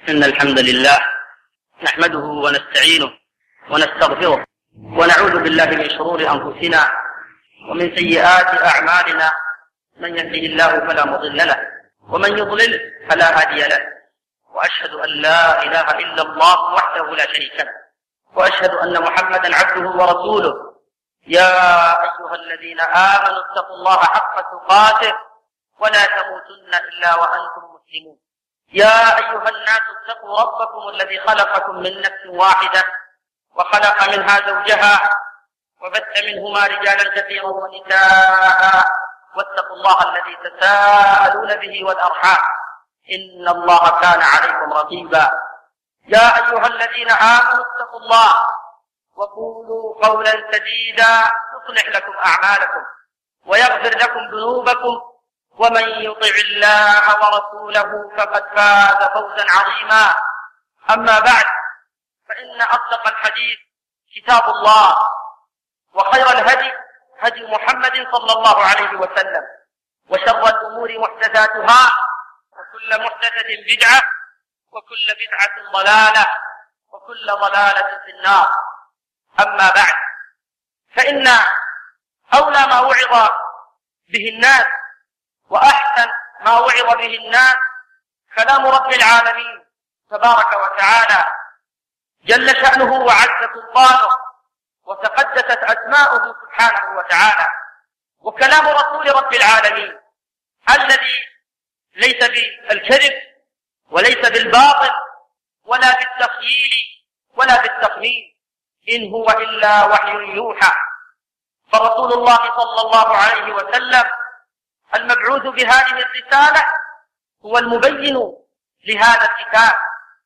إن الحمد لله نحمده ونستعينه ونستغفره ونعوذ بالله من شرور أنفسنا ومن سيئات أعمالنا. من يهده الله فلا مضل له ومن يضلل فلا هادي له، وأشهد أن لا إله إلا الله وحده لا شريك له، وأشهد أن محمدا عبده ورسوله. يا أيها الذين آمنوا اتقوا الله حق تقاته ولا تموتن إلا وأنتم مسلمون. يا أيها الناس اتقوا ربكم الذي خلقكم من نفس واحدة وخلق منها زوجها وبث منهما رجالا كثيرا ونساء، واتقوا الله الذي تساءلون به والأرحام إن الله كان عليكم رقيبا. يا أيها الذين آمنوا اتقوا الله وقولوا قولا سديدا يصلح لكم أعمالكم ويغفر لكم ذنوبكم، ومن يطع الله ورسوله فقد فاز فوزا عظيما. أما بعد، فإن أصدق الحديث كتاب الله، وخير الهدي هدي محمد صلى الله عليه وسلم، وشر الأمور محدثاتها، وكل محدثة بدعة، وكل بدعة ضلالة، وكل ضلالة في النار. أما بعد، فإن أولى ما وعظ به الناس وأحسن ما وعظ به الناس كلام رب العالمين تبارك وتعالى جل شأنه وعز سلطانه وتقدست أسماؤه سبحانه وتعالى، وكلام رسول رب العالمين الذي ليس بالكذب وليس بالباطل ولا بالتخييل ولا بالتخمين، إن هو إلا وحي يوحى. فرسول الله صلى الله عليه وسلم المبعوث بهذه الرسالة هو المبين لهذا الكتاب،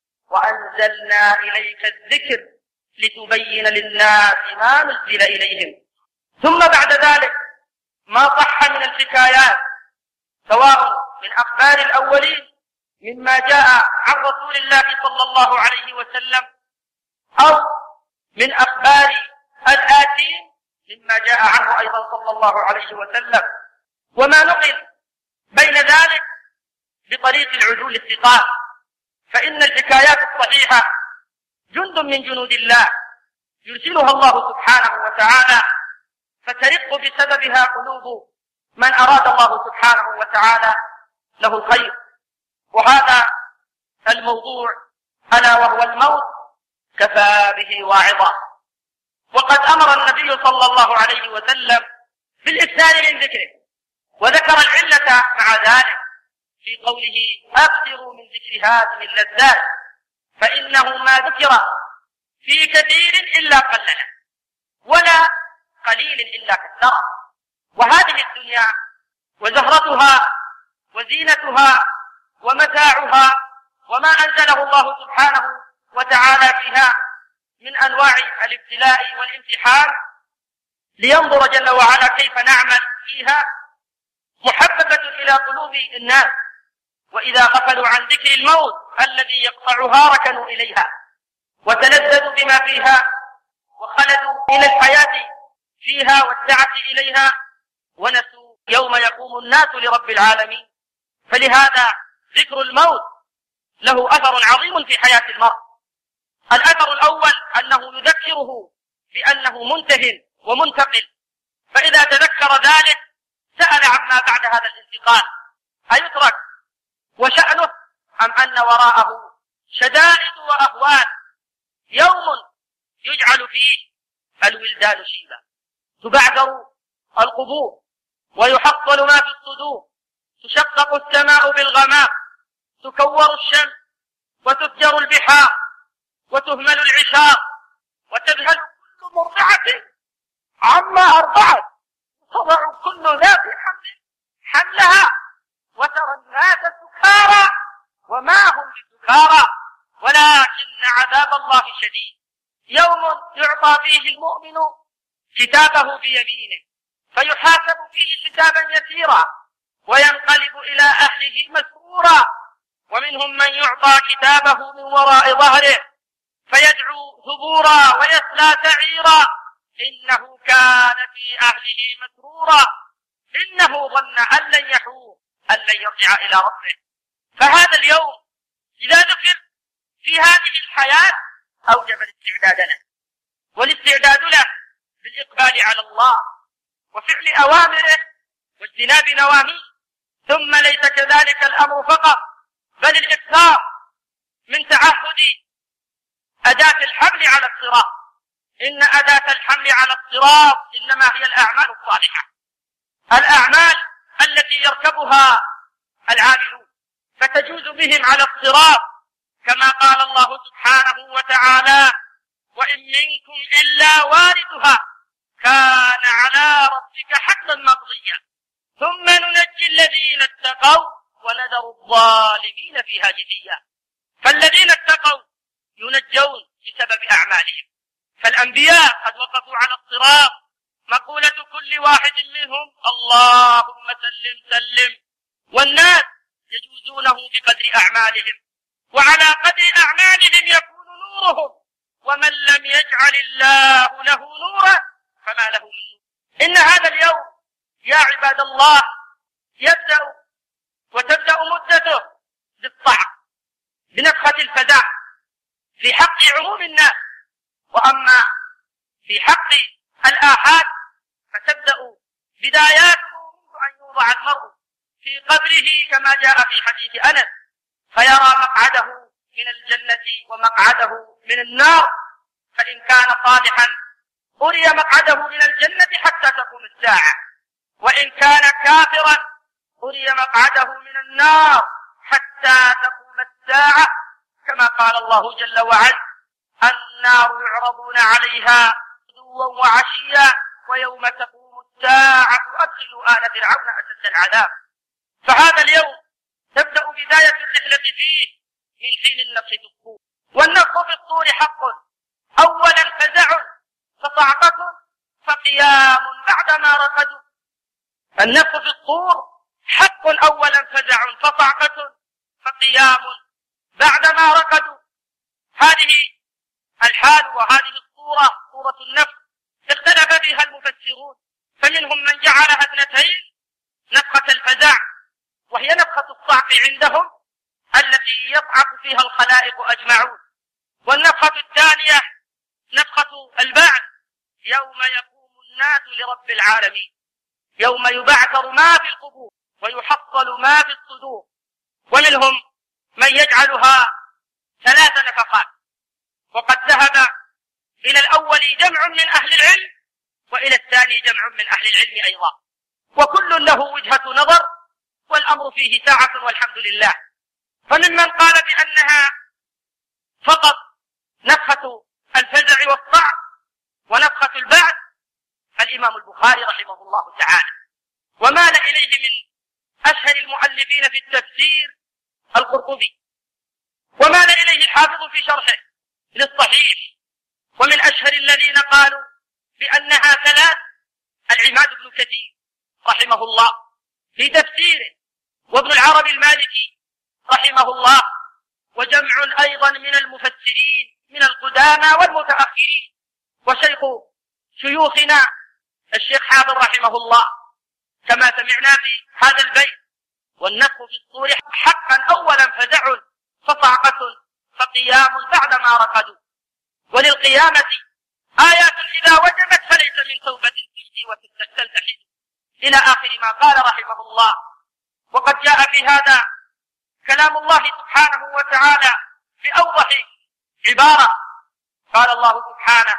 وأنزلنا إليك الذكر لتبين للناس ما نزل إليهم. ثم بعد ذلك ما صح من الحكايات، سواء من أخبار الأولين مما جاء عن رسول الله صلى الله عليه وسلم، أو من أخبار الآتين مما جاء عنه أيضا صلى الله عليه وسلم، وما نقل بين ذلك بطريق العدول الثقات. فإن الحكايات الصحيحة جند من جنود الله يرسلها الله سبحانه وتعالى، فترق بسببها قلوب من أراد الله سبحانه وتعالى له الخير. وهذا الموضوع ألا وهو الموت كفى به واعظا. وقد أمر النبي صلى الله عليه وسلم بالإكثار من ذكره، وذكر العلة مع ذلك في قوله أكثروا من ذكر هذه اللذات، فإنه ما ذكر في كثير إلا قلله ولا قليل إلا كثره. وهذه الدنيا وزهرتها وزينتها ومتاعها وما أنزله الله سبحانه وتعالى فيها من أنواع الابتلاء والامتحان لينظر جل وعلا كيف نعمل فيها، محببة إلى قلوب الناس، وإذا غفلوا عن ذكر الموت الذي يقطعها ركنوا إليها وتلذذوا بما فيها وخلدوا إلى الحياة فيها والسعة إليها، ونسوا يوم يقوم الناس لرب العالمين. فلهذا ذكر الموت له أثر عظيم في حياة المرء. الأثر الأول أنه يذكره بأنه منتهٍ ومنتقل، فإذا تذكر ذلك سأل عما بعد هذا الانتقال أيترك وشأنه، أم أن وراءه شدائد وأهوال، يوم يجعل فيه الولدان شيبا، تبعثر القبور ويحصل ما في الصدور، تشقق السماء بالغمام، تكور الشمس وتفجر البحار وتهمل العشار، وتذهل كل مرضعة عما أرضعت، تضع كل ذات حمل حملها، وترى الناس سكارى وما هم بسكارى ولكن عذاب الله شديد. يوم يعطى فيه المؤمن كتابه بيمينه فيحاسب فيه حسابا يسيرا وينقلب إلى أهله مسرورا، ومنهم من يعطى كتابه من وراء ظهره فيدعو ثبورا ويسلى سعيرا، إنه كان في أهله مسرورا، إنه ظن أن لن يحور أن لن يرجع إلى ربه. فهذا اليوم إذا ذكر الحياة أوجب الاستعداد له، والاستعداد له بالإقبال على الله وفعل أوامره واجتناب نواهيه. ثم ليس كذلك الأمر فقط، بل الإكثار من تعهد أداة الحمل على الصراط. إن أداة الحمل على الصراط إنما هي الأعمال الصالحة، الأعمال التي يركبها العاملون فتجوز بهم على الصراط، كما قال الله سبحانه وتعالى: وإن منكم إلا واردها كان على ربك حتما مقضيا ثم ننجي الذين اتقوا ونذر الظالمين فيها جثيا. فالذين اتقوا ينجون بسبب أعمالهم، فالأنبياء قد وقفوا على الصراط، مقولة كل واحد منهم: اللهم سلم سلم، والناس يجوزونه بقدر أعمالهم، وعلى قدر أعمالهم يكون نورهم، ومن لم يجعل الله له نورا فما له من نور. إن هذا اليوم يا عباد الله وتبدأ مدته بالطعن، بنفخة الفزع في حق عموم الناس، وأما في حق الآحاد فتبدأ بداياته منذ أن يوضع المرء في قبره، كما جاء في حديث أنس: فيرى مقعده من الجنة ومقعده من النار، فإن كان صالحا أري مقعده من الجنة حتى تقوم الساعة، وإن كان كافرا أري مقعده من النار حتى تقوم الساعة، كما قال الله جل وعلا: النار يعرضون عليها غدوا وعشيا ويوم تقوم الساعة أدخلوا آل فرعون أشد العذاب. فهذا اليوم تبدأ بداية الرحلة فيه من حين النفخ في الصور. والنفخ في الصور حق، أولا فزع فصعقة فقيام بعدما رقدوا. النفخ في الصور حق، أولا فزع فصعقة فقيام بعدما رقدوا. هذه الحال وهذه الصورة، صورة النفخ، اختلف فيها المفسرون، فمنهم من جعلها اثنتين: نفخة الفزع وهي نفخة الصعق عندهم التي يصعق فيها الخلائق أجمعون، والنفخة الثانية نفخة البعث يوم يقوم الناس لرب العالمين، يوم يبعثر ما في القبور ويحصل ما في الصدور. ومنهم من يجعلها 3 نفخات، وقد ذهب إلى الأول جمع من أهل العلم وإلى الثاني جمع من أهل العلم أيضا، وكل له وجهة نظر، والأمر فيه ساعة والحمد لله. فممن قال بأنها فقط نفخة الفزع والصعق ونفخة البعث الإمام البخاري رحمه الله تعالى، ومال إليه من أشهر المؤلفين في التفسير القرطبي، ومال إليه الحافظ في شرحه للصحيح. ومن أشهر الذين قالوا بأنها 3 العماد بن كثير رحمه الله في تفسيره، وابن العربي المالكي رحمه الله، وجمع أيضا من المفسرين من القدامى والمتأخرين، وشيخ شيوخنا الشيخ حافظ رحمه الله، كما سمعنا في هذا البيت: والنفخ في الصور حقا أولا فزع فصعقة فقيام بعدما رقدوا. وللقيامة آيات إذا وجبت فليس من توبة تشتي وتستلتحد، إلى آخر ما قال رحمه الله. وقد جاء في هذا كلام الله سبحانه وتعالى بأوضح عبارة، قال الله سبحانه: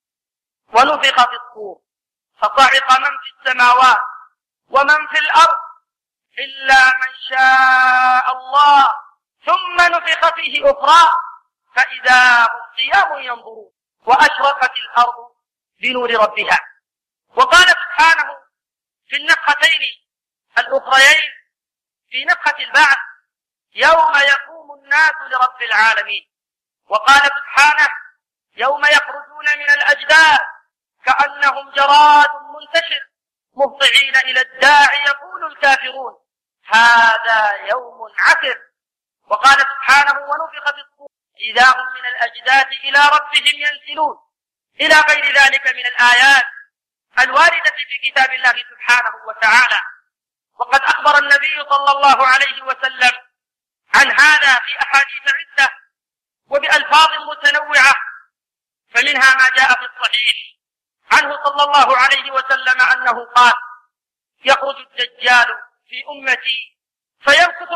ونفخ في الصور فصعق من في السماوات ومن في الأرض إلا من شاء الله ثم نفخ فيه أخرى فإذا هم قيام ينظرون وأشرقت الأرض بنور ربها. وقال سبحانه في النفختين الأخريين في نفخة البعث: يوم يقوم الناس لرب العالمين. وقال سبحانه: يوم يخرجون من الأجداث كأنهم جراد منتشر مهطعين إلى الداعي يقول الكافرون هذا يوم عسر. وقال سبحانه: ونفخ في الصور إذا هم من الأجداث إلى ربهم ينسلون، إلى غير ذلك من الآيات الواردة في كتاب الله سبحانه وتعالى. وقد أخبر النبي صلى الله عليه وسلم عن هذا في أحاديث عدة، وبألفاظ متنوعة، فمنها ما جاء في الصحيح عنه صلى الله عليه وسلم أنه قال: يخرج الدجال في أمتي فيمكث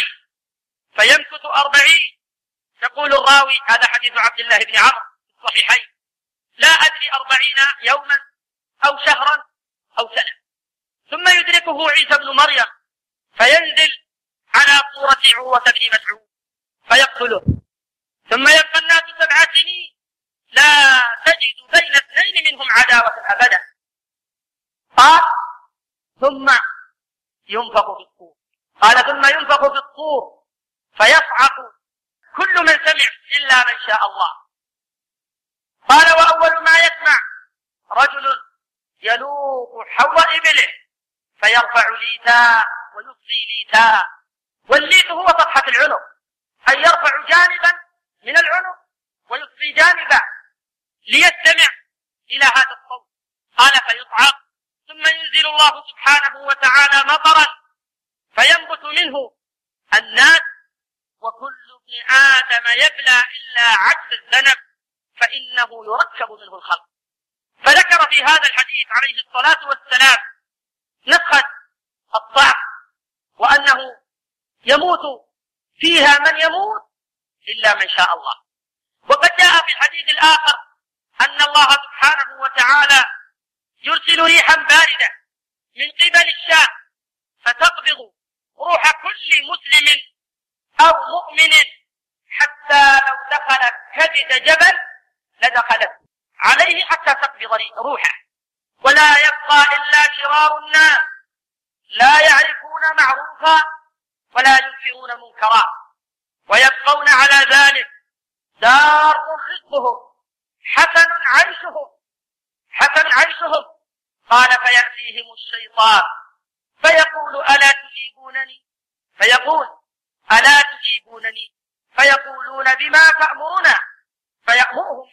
40. يقول الراوي، هذا حديث عبد الله بن عمرو في الصحيحين: لا أدري 40 يوما أو شهرا أو سنة. ثم يدركه عيسى بن مريم فينزل على صورة عروة بن مسعود فيقتله. ثم يبقى الناس 7 سنين لا تجد بين 2 منهم عداوة أبدا. قال: ثم ينفخ في الصور. ثم ينفخ في الصور فيصعق كل من سمع إلا من شاء الله. قال: وأول ما يسمع رجل يلوق حول إبله فيرفع ليتا ويفضي ليتا. والليت هو صفحة العنق، أي يرفع جانبا من العنق ويفضي جانبا ليستمع إلى هذا الصوت. قال: فيصعق. ثم ينزل الله سبحانه وتعالى مطرا فينبت منه الناس، وكل ابن آدم يبلى إلا عجز الذنب فإنه يركب منه الخلق. فذكر في هذا الحديث عليه الصلاة والسلام نفخة الصعق، وأنه يموت فيها من يموت إلا من شاء الله. وقد جاء في الحديث الآخر أن الله سبحانه وتعالى يرسل ريحا باردة من قبل الشام فتقبض روح كل مسلم أو مؤمن، حتى لو دخل كبد جبل لدخلت عليه حتى تقبض روحه، ولا يبقى إلا شرار الناس لا يعرفون معروفا ولا ينكرون منكرا، ويبقون على ذلك دار رزقهم حسن عيشهم. قال: فيأتيهم الشيطان فيقول: ألا تجيبونني؟ فيقولون: بما تأمرنا؟ فيأمرهم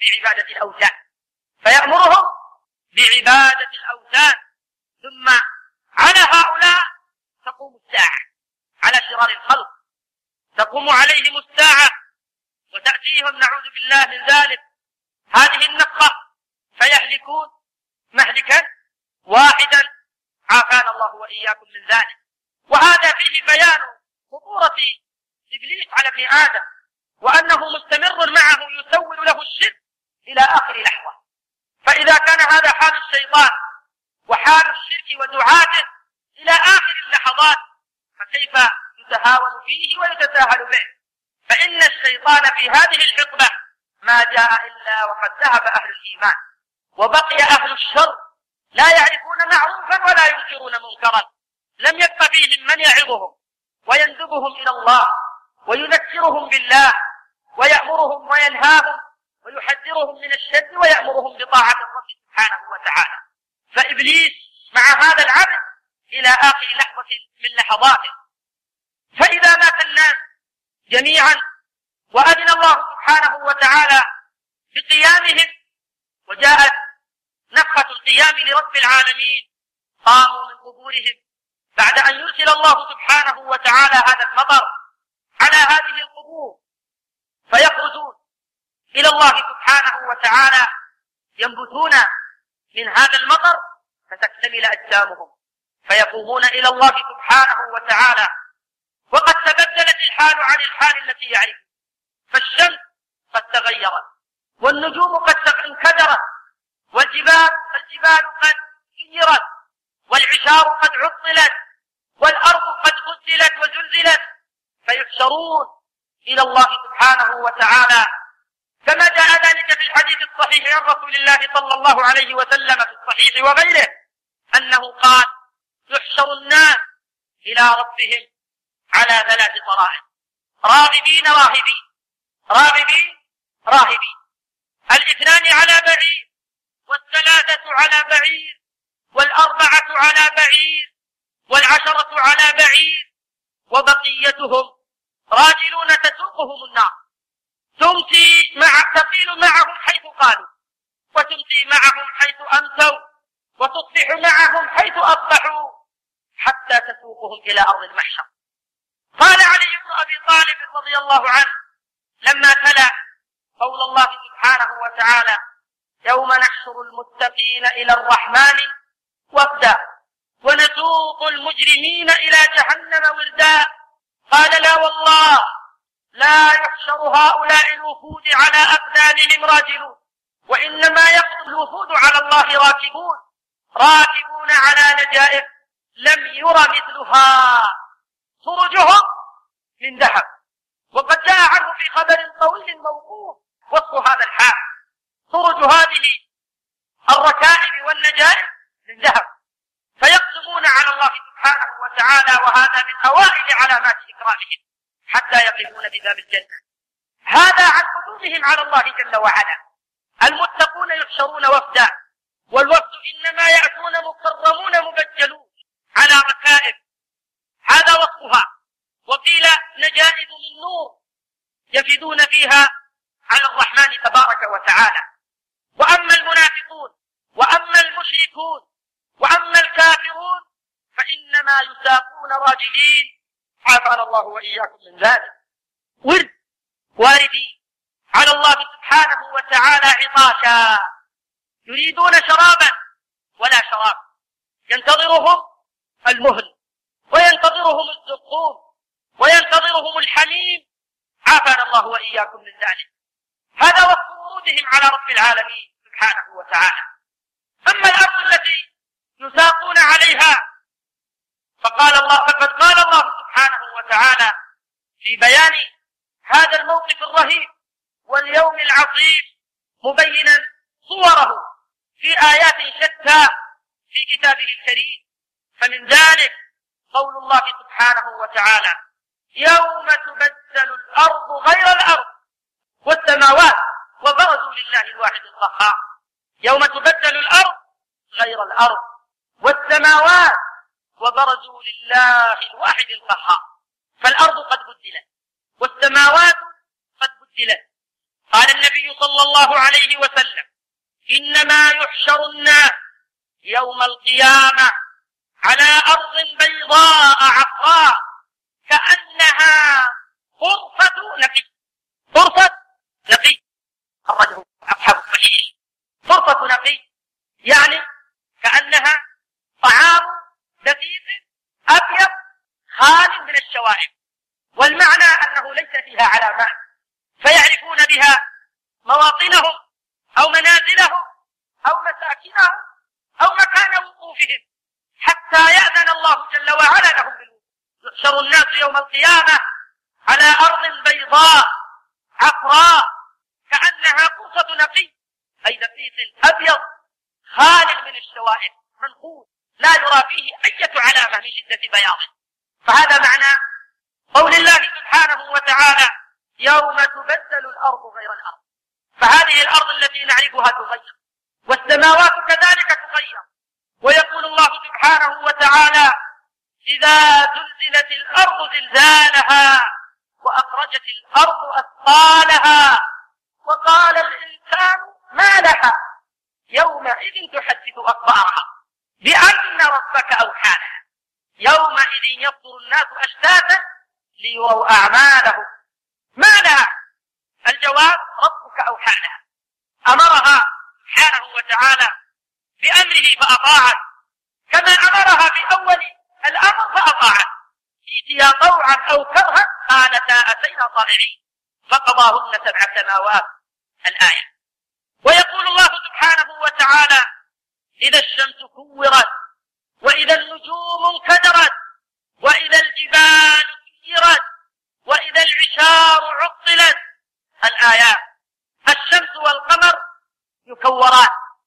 بعبادة الأوثان. ثم على هؤلاء تقوم الساعة، على شرار الخلق تقوم عليهم الساعة وتأتيهم، نعوذ بالله من ذلك، هذه النفخة فيهلكون مهلكا واحدا، عافانا الله وإياكم من ذلك. وهذا فيه بيان خطورة إبليس على ابن آدم، وأنه مستمر معه يسول له الشرك إلى آخر لحظة. فإذا كان هذا حال الشيطان وحال الشرك ودعاته إلى آخر اللحظات، فكيف يتهاون فيه ويتساهل به؟ فإن الشيطان في هذه الحقبة ما جاء إلا وقد ذهب أهل الإيمان وبقي أهل الشر لا يعرفون معروفا ولا ينكرون منكرا. لم يبق فيهم من يعظهم ويندبهم إلى الله ويذكرهم بالله ويأمرهم وينهاهم ويحذرهم من الشر ويأمرهم بطاعة الرب سبحانه وتعالى. فإبليس مع هذا العبد إلى آخر لحظة من لحظاته. فإذا مات الناس جميعا وأذن الله سبحانه وتعالى بقيامهم وجاءت نفخة القيام لرب العالمين، قاموا من قبورهم بعد أن يرسل الله سبحانه وتعالى هذا المطر على هذه القبور، فيخرجون إلى الله سبحانه وتعالى ينبتون من هذا المطر فتكتمل أجسامهم، فيقومون إلى الله سبحانه وتعالى وقد تبدلت الحال عن الحال التي يعرفون. فالشمس قد تغيرت، والنجوم قد انكدرت، والجبال قد سيرت، والعشار قد عطلت، والأرض قد بدلت وزلزلت، فيحشرون إلى الله سبحانه وتعالى كما جاء ذلك في الحديث الصحيح عن رسول الله صلى الله عليه وسلم في الصحيح وغيره أنه قال: يحشر الناس إلى ربهم على 3 طرائق: راغبين راهبين، راغبين راهبين، 2 على بعير، 3 على بعير، 4 على بعير، 10 على بعير، وبقيتهم راجلون تسوقهم النار، تقيل معهم حيث قالوا، وتمسي معهم حيث أمسوا، وتصبح معهم حيث أصبحوا، حتى تسوقهم إلى أرض المحشر. قال علي بن أبي طالب رضي الله عنه لما تلا وتعالى: يوم نحشر المتقين إلى الرحمن وفدا ونسوق المجرمين إلى جهنم وردا. قال: لا والله، لا يحشر هؤلاء الوفود على أقدامهم راجلون، وإنما يقف الوفود على الله راكبون على نجائب لم ير مثلها، سرجهم من ذهب. وقد جاء عنه في خبر طويل موقوف وصف هذا الحال: سرج هذه الركائب والنجائب من ذهب، فيقسمون على الله سبحانه وتعالى، وهذا من أوائل علامات إكرامهم، حتى يقفون بباب الجنة. هذا عن قدومهم على الله جل وعلا. المتقون يحشرون وفدا، والوفد إنما يأتون مكرمون مبجلون على ركائب، هذا وصفها. وقيل نجائب من نور يفدون فيها على الرحمن تبارك وتعالى. وأما المنافقون وأما المشركون وأما الكافرون فإنما يساقون راجلين، عافانا الله وإياكم من ذلك، واردين على الله سبحانه وتعالى عطاشا، يريدون شرابا ولا شراب، ينتظرهم المهل وينتظرهم الزقوم وينتظرهم الحميم، عافانا الله وإياكم من ذلك. هذا وصف ورودهم على رب العالمين سبحانه وتعالى. أما الأرض التي يساقون عليها فقد قال الله سبحانه وتعالى في بيان هذا الموقف الرهيب واليوم العصيب، مبينا صوره في آيات شتى في كتابه الكريم. فمن ذلك قول الله سبحانه وتعالى: يوم تبدل الأرض غير الأرض والسماوات وبرزوا لله الواحد القهار. يوم تبدل الأرض غير الأرض والسماوات وبرزوا لله الواحد القهار. فالأرض قد بدلت والسماوات قد بدلت. قال النبي صلى الله عليه وسلم: إنما يحشر الناس يوم القيامة على أرض بيضاء عفراء كأنها غرفة نقي. أخرجه أصحاب الصحيح. غرفة نقي يعني كأنها طعام دقيق أبيض خال من الشوائب، والمعنى أنه ليس فيها علامات، فيعرفون بها مواطنهم أو منازلهم أو مساكنهم أو مكان وقوفهم، حتى يأذن الله جل وعلا لهم بالوقوف. يحشر الناس يوم القيامة على أرض بيضاء عفراء كأنها قرصة نقي، أي دقيق أبيض خال من الشوائب، منقود لا يرى فيه أي علامة من شدة بياضه. فهذا معنى قول الله سبحانه وتعالى: يوم تبدل الأرض غير الأرض. فهذه الأرض التي نعرفها تغير، والسماوات كذلك تغير. ويقول الله سبحانه وتعالى: إذا زلزلت الأرض زلزالها وأخرجت الأرض أثقالها وقال الإنسان ما لها يومئذ تحدث أخبارها بأن ربك أوحى لها يومئذ يصدر الناس أشتاتا ليروا أعمالهم. ما لها؟ الجواب: ربك أوحى لها، أمرها سبحانه وتعالى بأمره فأطاعت، كما أمرها في أول الأمر فأطاعت، ائتيا طوعا أو كرها قالتا أتينا طائعين فقضاهن 7 سماوات. الآية. ويقول الله سبحانه وتعالى: إذا الشمس كورت وإذا النجوم انكدرت وإذا الجبال سيرت وإذا العشار عطلت. الآيات. الشمس والقمر يكوران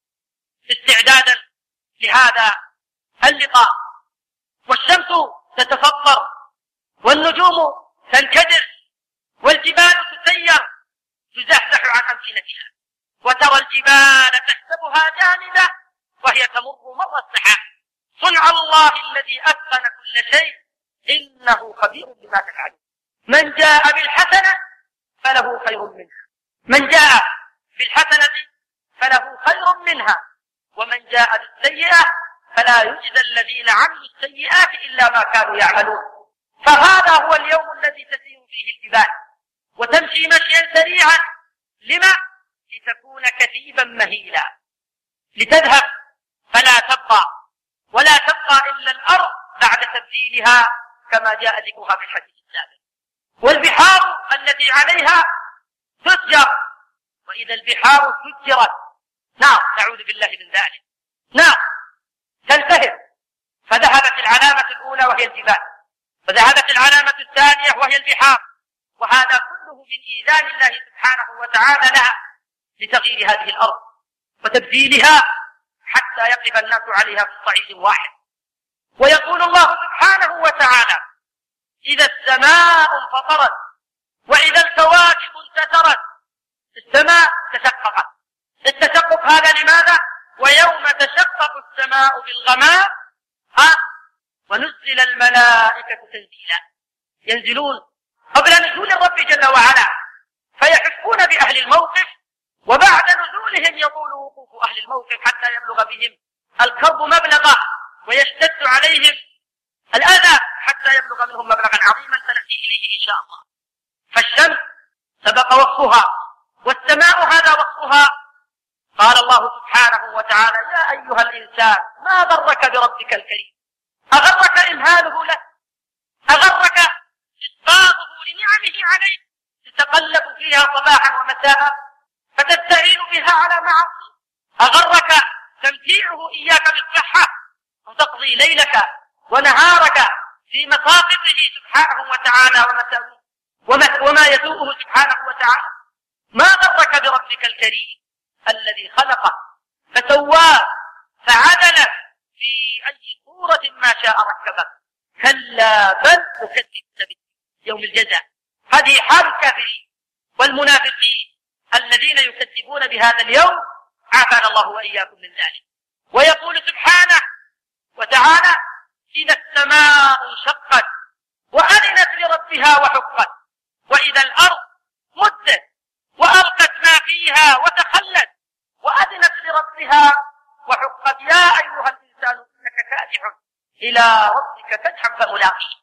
استعدادا لهذا اللقاء، والشمس تتفطر والنجوم تنكدر والجبال تسير تزحزح عن أمكنتها، وترى الجبال تحسبها جامدة وهي تمر مر السحاب. صنع الله الذي أتقن كل شيء إنه خبير بما تفعلون. من جاء بالحسنة فله خير منها، من جاء بالحسنة فله خير منها، ومن جاء بالسيئة فلا يجزى الذين عملوا السيئات إلا ما كانوا يعملون. فهذا هو اليوم الذي تسير فيه الجبال وتمشي مشيا سريعا. لما؟ لتكون كثيبا مهيلا لتذهب فلا تبقى، ولا تبقى إلا الأرض بعد تبديلها كما جاء ذكرها في الحديث السابق. والبحار التي عليها تسجر، وإذا البحار سجرت نعم نعوذ بالله من ذلك نعم تلتهب، فذهبت العلامة الأولى وهي الجبال، وذهبت العلامة الثانية وهي البحار، وهذا كله من إيذان الله سبحانه وتعالى لها لتغيير هذه الأرض وتبديلها حتى يقف الناس عليها في صعيد واحد. ويقول الله سبحانه وتعالى: إذا السماء انفطرت وإذا الكواكب انتثرت. السماء تشققت، التشقق هذا لماذا؟ ويوم تشقق السماء بالغمام ونزل الملائكة تنزيلا، ينزلون قبل نزول الرب جل وعلا فيحفون بأهل الموقف، وبعد نزولهم يطول وقوف أهل الموقف حتى يبلغ بهم الكرب مبلغه ويشتد عليهم الأذى حتى يبلغ منهم مبلغا عظيما سنأتي إليه إن شاء الله. فالشمس سبق وصفها، والسماء هذا وصفها. قال الله سبحانه وتعالى: يا أيها الإنسان ما غرك بربك الكريم، أغرك إمهاله لك، أغرك إسقاطه لنعمه عليك تتقلب فيها صباحا ومساء فتستعين بها على معاصي، أغرك تمتيعه إياك بالصحة وتقضي ليلك ونهارك في مساقطه سبحانه وتعالى وما يسوءه سبحانه وتعالى. ما غرك بربك الكريم الذي خلقه فسواه فعدله في أي صورة ما شاء ركبه. كلا بل تكذب يوم الجزاء. هذه حال الكافرين والمنافقين الذين يكذبون بهذا اليوم، عافانا الله وإياكم من ذلك. ويقول سبحانه وتعالى: إذا السماء انشقت وأذنت لربها وحقت، وإذا الأرض مدت وألقت ما فيها وتخلت وأذنت لربها وحقت. يا أيها الإنسان إنك كادح إلى ربك كدحا فملاقيه.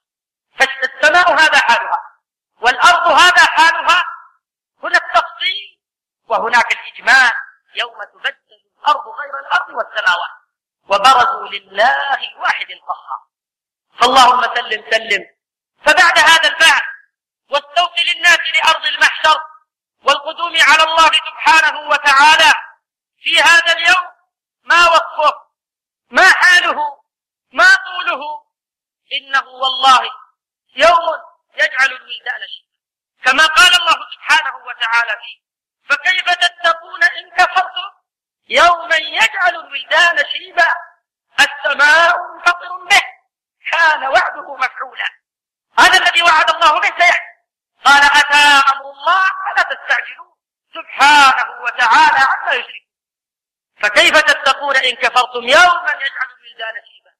فالسماء هذا حالها والأرض هذا حالها. هنا التفصيل وهناك الإجمال: يوم تبدل الأرض غير الأرض والسماوات وبرزوا لله الواحد القهار. فاللهم سلم سلم. فبعد هذا البعث والسوق للناس لأرض المحشر والقدوم على الله سبحانه وتعالى في هذا اليوم، ما وصفه؟ ما حاله؟ ما طوله؟ إنه والله يوم يجعل الولدان شيبا، كما قال الله سبحانه وتعالى فيه: فكيف تتقون إن كفرتم يوما يجعل الولدان شيبا السماء منفطر به كان وعده مفعولا. هذا الذي وعد الله به سيحدث. قال: أتى أمر الله فلا تستعجلوه سبحانه وتعالى عما يشركون. فكيف تتقون إن كفرتم يوما يجعل الولدان شيبا.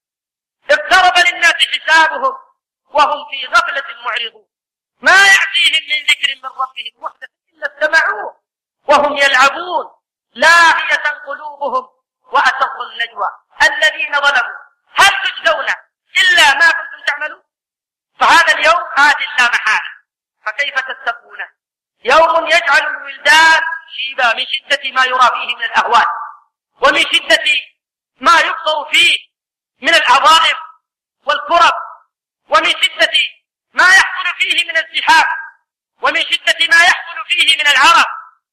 اقترب للناس حسابهم وهم في غفلة معرضون، ما يأتيهم من ذكر من ربهم محدث إلا استمعوه وهم يلعبون لاهية قلوبهم وأسروا النجوى الذين ظلموا هل تجزون إلا ما كنتم تعملون. فهذا اليوم آت لا محالة. فكيف تتقونه يوم يجعل الولدان شيبا، من شدة ما يرى فيه من الأهوال ومن شدة ما يبصر فيه من العظائم والكرب، ومن شدة ما يحصل فيه من الزحام، ومن شدة ما يحصل فيه من العرق،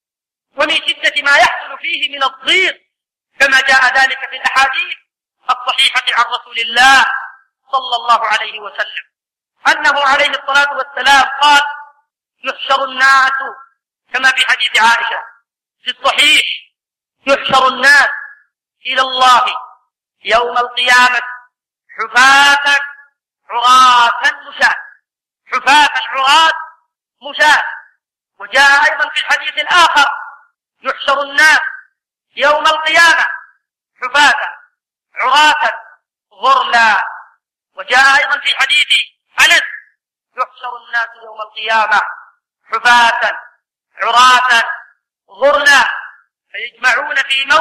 ومن شدة ما يحصل فيه من الضيق، كما جاء ذلك في الأحاديث الصحيحة عن رسول الله صلى الله عليه وسلم أنه عليه الصلاة والسلام قال: يحشر الناس، كما في حديث عائشة في الصحيح: يحشر الناس إلى الله يوم القيامة حفاة عراة مشاة، حفاة عراة مشاة. وجاء أيضا في الحديث الآخر: يحشر الناس يوم القيامة حفاة عراة غرلا. وجاء أيضا في حديث أنس: يحشر الناس يوم القيامة حفاة عراة غرلا، فيجمعون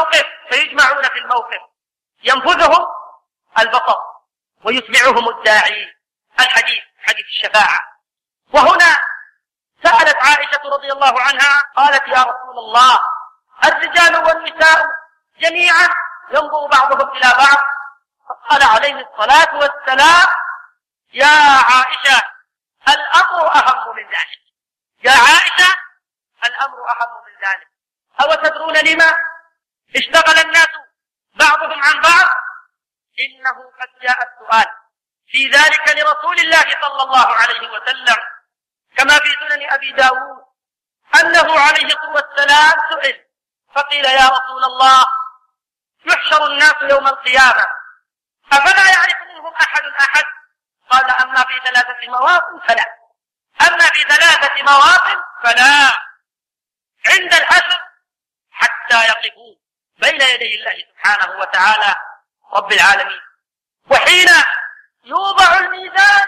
في الموقف ينفذهم البصر ويسمعهم الداعي. الحديث حديث الشفاعة. وهنا سألت عائشة رضي الله عنها قالت: يا رسول الله الرجال والنساء جميعا ينظر بعضهم إلى بعض، فقال عليه الصلاة والسلام: يا عائشة الأمر أهم من ذلك، يا عائشة الأمر أهم من ذلك. أو تدرون لما اشتغل الناس بعضهم عن بعض؟ إنه قد جاء السؤال في ذلك لرسول الله صلى الله عليه وسلم كما في سنن أبي داود أنه عليه الصلاة والسلام سئل فقيل: يا رسول الله، يحشر الناس يوم القيامة أفلا يعرف منهم أحد؟ قال: أما في 3 مواطن فلا، أما في 3 مواطن فلا، عند الحشر حتى يقفوا بين يدي الله سبحانه وتعالى رب العالمين، وحين يوضع الميزان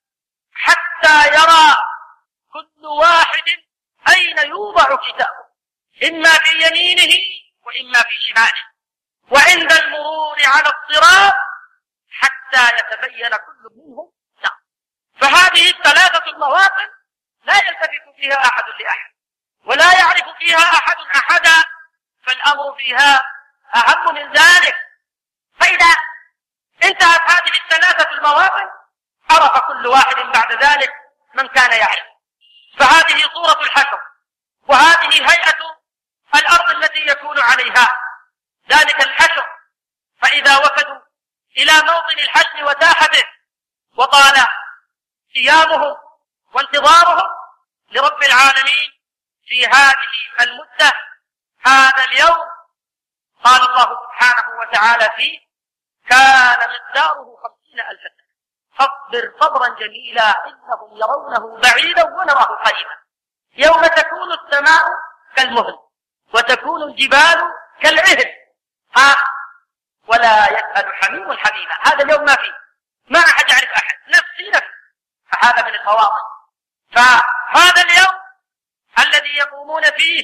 حتى يرى كل واحد أين يوضع كتابه، إما في يمينه وإما في شماله، وعند المرور على الصراط حتى يتبين كل منهم نعم. فهذه 3 المواطن لا يلتفت فيها أحد لأحد ولا يعرف فيها أحد أحدا، فالأمر فيها أهم من ذلك. فإذا انتهت هذه 3 المواطن عرف كل واحد بعد ذلك من كان يعرف. فهذه صورة الحشر، وهذه هيئة الأرض التي يكون عليها ذلك الحشر. فإذا وفدوا إلى موطن الحشر وتاح به وطال قيامهم وانتظارهم لرب العالمين في هذه المدة، هذا اليوم قال الله سبحانه وتعالى فيه: كان مقداره 50,000 سنة فاصبر صبرا جميلا إنهم يرونه بعيدا ونراه قريبا يوم تكون السماء كالمهل وتكون الجبال كالعهن ولا يسأل حميم حميما. هذا اليوم ما فيه، ما أحد يعرف أحد، نفسي. فهذا من المواقف. فهذا اليوم الذي يقومون فيه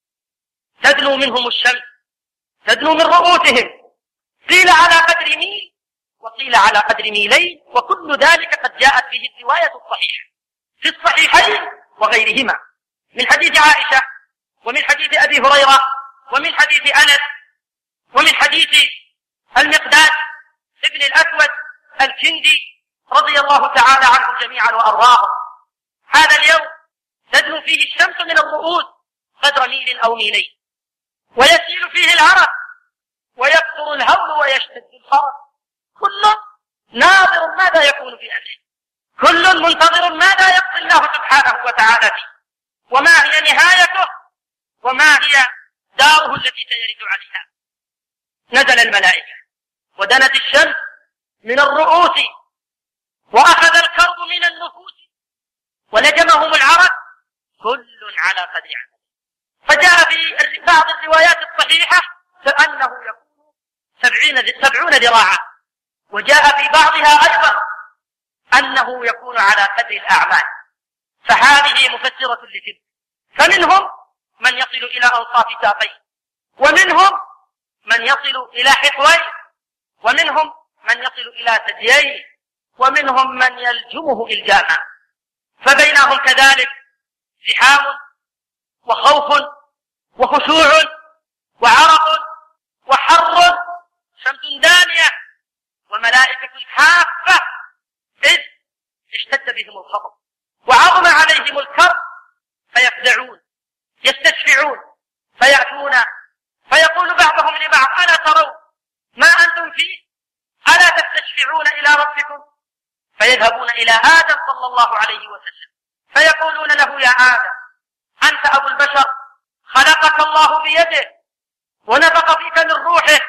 تدنو منهم الشمس، تدنو من رؤوسهم، قيل على قدر ميل وقيل على قدر ميلين، وكل ذلك قد جاءت به الرواية الصحيحة في الصحيحين وغيرهما، من حديث عائشة ومن حديث أبي هريرة ومن حديث أنس ومن حديث المقداد ابن الأسود الكندي رضي الله تعالى عنهم جميعا وأرواحهم. هذا اليوم تدنو فيه الشمس من الرؤوس قدر ميل أو ميلين، ويسيل فيه العرق ويكثر الهول ويشتد الخرق، كل ناظر ماذا يكون في أمره، كل منتظر ماذا يقضي الله سبحانه وتعالى فيه، وما هي نهايته، وما هي داره التي سيرد عليها. نزل الملائكة ودنت الشمس من الرؤوس وأخذ الكرب من النفوس ولجمهم العرق، كل على قدر عمله. فجاء في بعض الروايات الصحيحة فأنه يكون 70 ذراعا، وجاء في بعضها أيضا أنه يكون على قدر الأعمال. فهذه مفسرة لتلك. فمنهم من يصل إلى أنصاف ساقيه، ومنهم من يصل إلى حقويه، ومنهم من يصل إلى ثدييه، ومنهم من يلجمه إلجاما. فبينهم كذلك زحام وخوف وخشوع وعرق وحر، شمس دانية وملائكة حافة، إذ اشتد بهم الخطر وعظم عليهم الكرب، فيفزعون يستشفعون فيأتون فيقول بعضهم لبعض: ألا ترون ما أنتم فيه؟ ألا تستشفعون إلى ربكم؟ فيذهبون إلى آدم صلى الله عليه وسلم فيقولون له: يا آدم، أنت أبو البشر، خلقك الله بيده ونفخ فيك من روحه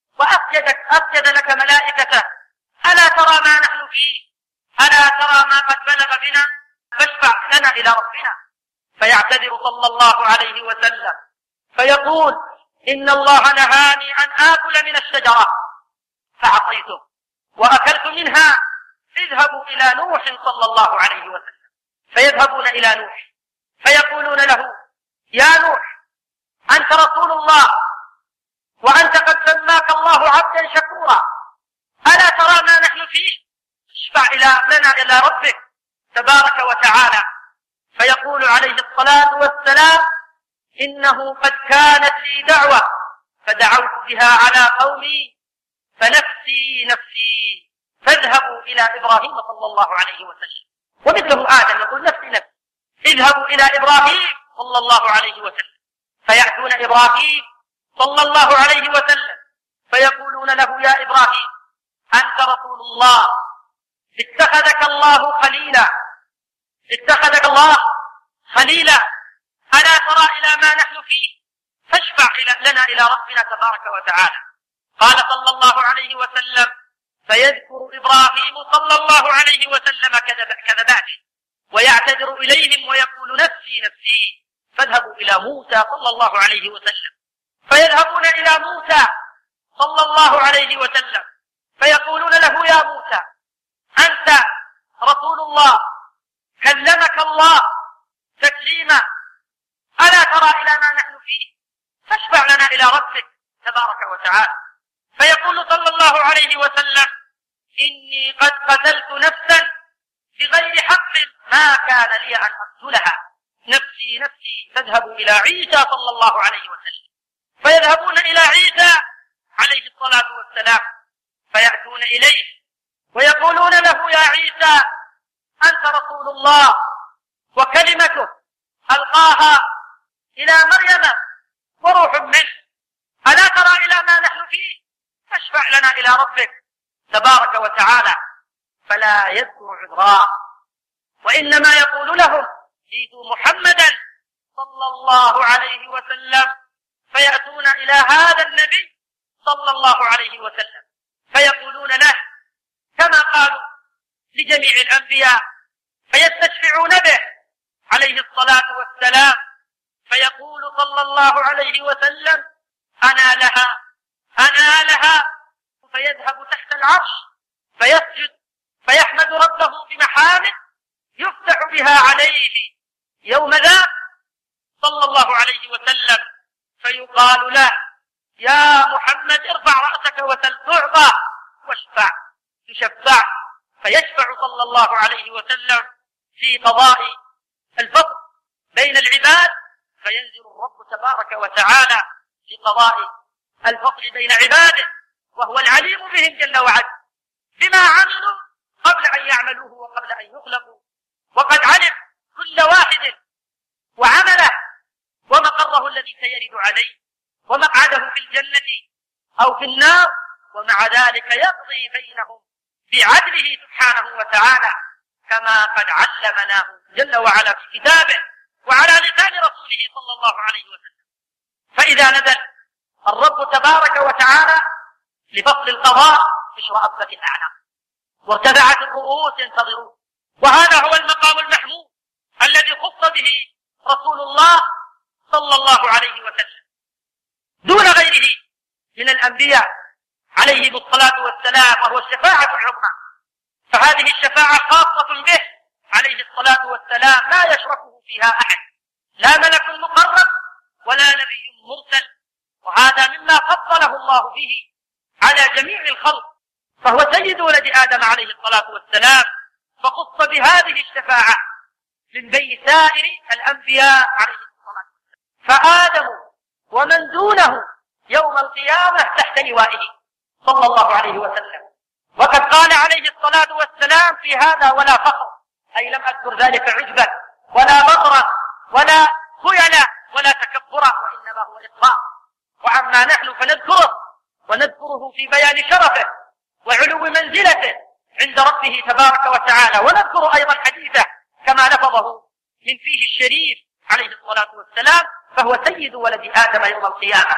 وأسجد لك ملائكته، ألا ترى ما نحن فيه؟ ألا ترى ما قد بلغ بنا؟ فاشفع لنا إلى ربنا. فيعتذر صلى الله عليه وسلم فيقول: إن الله نهاني أن آكل من الشجرة فعصيته وأكلت منها، اذهبوا إلى نوح صلى الله عليه وسلم. فيذهبون إلى نوح فيقولون له: يا نوح، أنت رسول الله وأنت قد سماك الله عبدا شكورا، ألا ترى ما نحن فيه؟ اشفع لنا إلى ربك تبارك وتعالى. فيقول عليه الصلاة والسلام: إنه قد كانت لي دعوة فدعوت بها على قومي فنفسي نفسي فاذهبوا إلى إبراهيم صلى الله عليه وسلم. ومثله آدم يقول نفسي نفسي. اذهبوا إلى إبراهيم صلى الله عليه وسلم فيأتون إبراهيم صلى الله عليه وسلم فيقولون له يا إبراهيم أنت رسول الله، اتخذك الله خليلا، اتخذك الله خليلا، ألا ترى إلى ما نحن فيه فاشفع لنا إلى ربنا تبارك وتعالى. قال صلى الله عليه وسلم فيذكر إبراهيم صلى الله عليه وسلم كذباته ويعتذر إليهم ويقول نفسي نفسي فاذهبوا إلى موسى صلى الله عليه وسلم. فيذهبون إلى موسى صلى الله عليه وسلم فيقولون له يا موسى أنت رسول الله كلمك الله تكليما، ألا ترى إلى ما نحن فيه فاشفع لنا إلى ربك تبارك وتعالى. فيقول صلى الله عليه وسلم إني قد قتلت نفسا بغير حق ما كان لي أن أقتلها، نفسي نفسي. فاذهبوا إلى عيسى صلى الله عليه وسلم فيذهبون إلى عيسى عليه الصلاة والسلام فيأتون إليه ويقولون له يا عيسى أنت رسول الله وكلمته ألقاها إلى مريم وروح منه، ألا ترى إلى ما نحن فيه فاشفع لنا إلى ربك تبارك وتعالى. فلا يذكر عذراء وإنما يقول لهم جئتوا محمدا صلى الله عليه وسلم فيأتون إلى هذا النبي صلى الله عليه وسلم فيقولون له كما قالوا لجميع الأنبياء فيستشفعون به عليه الصلاة والسلام. فيقول صلى الله عليه وسلم أنا لها أنا لها، فيذهب تحت العرش فيسجد فيحمد ربه بمحامد يفتح بها عليه يوم ذاك صلى الله عليه وسلم فيقال له يا محمد ارفع رأسك وسل تعطى واشفع تشفع. فيشفع صلى الله عليه وسلم في قضاء الفصل بين العباد فينزل الرب تبارك وتعالى لقضاء الفصل بين عباده وهو العليم بهم جل وعلا بما عملوا قبل أن يعملوه وقبل أن يخلقوا، وقد علم كل واحد وعمله ومقره الذي سيرد عليه ومقعده في الجنة أو في النار، ومع ذلك يقضي بينهم بعدله سبحانه وتعالى كما قد علمناه جل وعلا في كتابه وعلى لسان رسوله صلى الله عليه وسلم. فإذا نزل الرب تبارك وتعالى لفصل القضاء اشرأبت الأعناق وارتفعت الرؤوس ينتظرون، وهذا هو المقام المحمود الذي خص به رسول الله صلى الله عليه وسلم دون غيره من الأنبياء عليهم الصلاة والسلام، وهو الشفاعة العظمى. فهذه الشفاعة خاصة به عليه الصلاة والسلام لا يشركه فيها أحد، لا ملك مقرب ولا نبي مرسل، وهذا مما فضله الله به على جميع الخلق، فهو سيد ولد آدم عليه الصلاة والسلام فخص بهذه الشفاعة من بين سائر الأنبياء عليه الصلاة والسلام. فآدم ومن دونه يوم القيامة تحت لوائه صلى الله عليه وسلم، وقد قال عليه الصلاة والسلام في هذا ولا فخر، أي لم أذكر ذلك عجبا ولا بطرا ولا خيلا ولا تكبرا، وإنما هو إطلاق. وعما نحن فنذكره ونذكره في بيان شرفه وعلو منزلته عند ربه تبارك وتعالى، ونذكر أيضا حديثه كما لفظه من فيه الشريف عليه الصلاة والسلام فهو سيد ولد آدم يوم القيامة.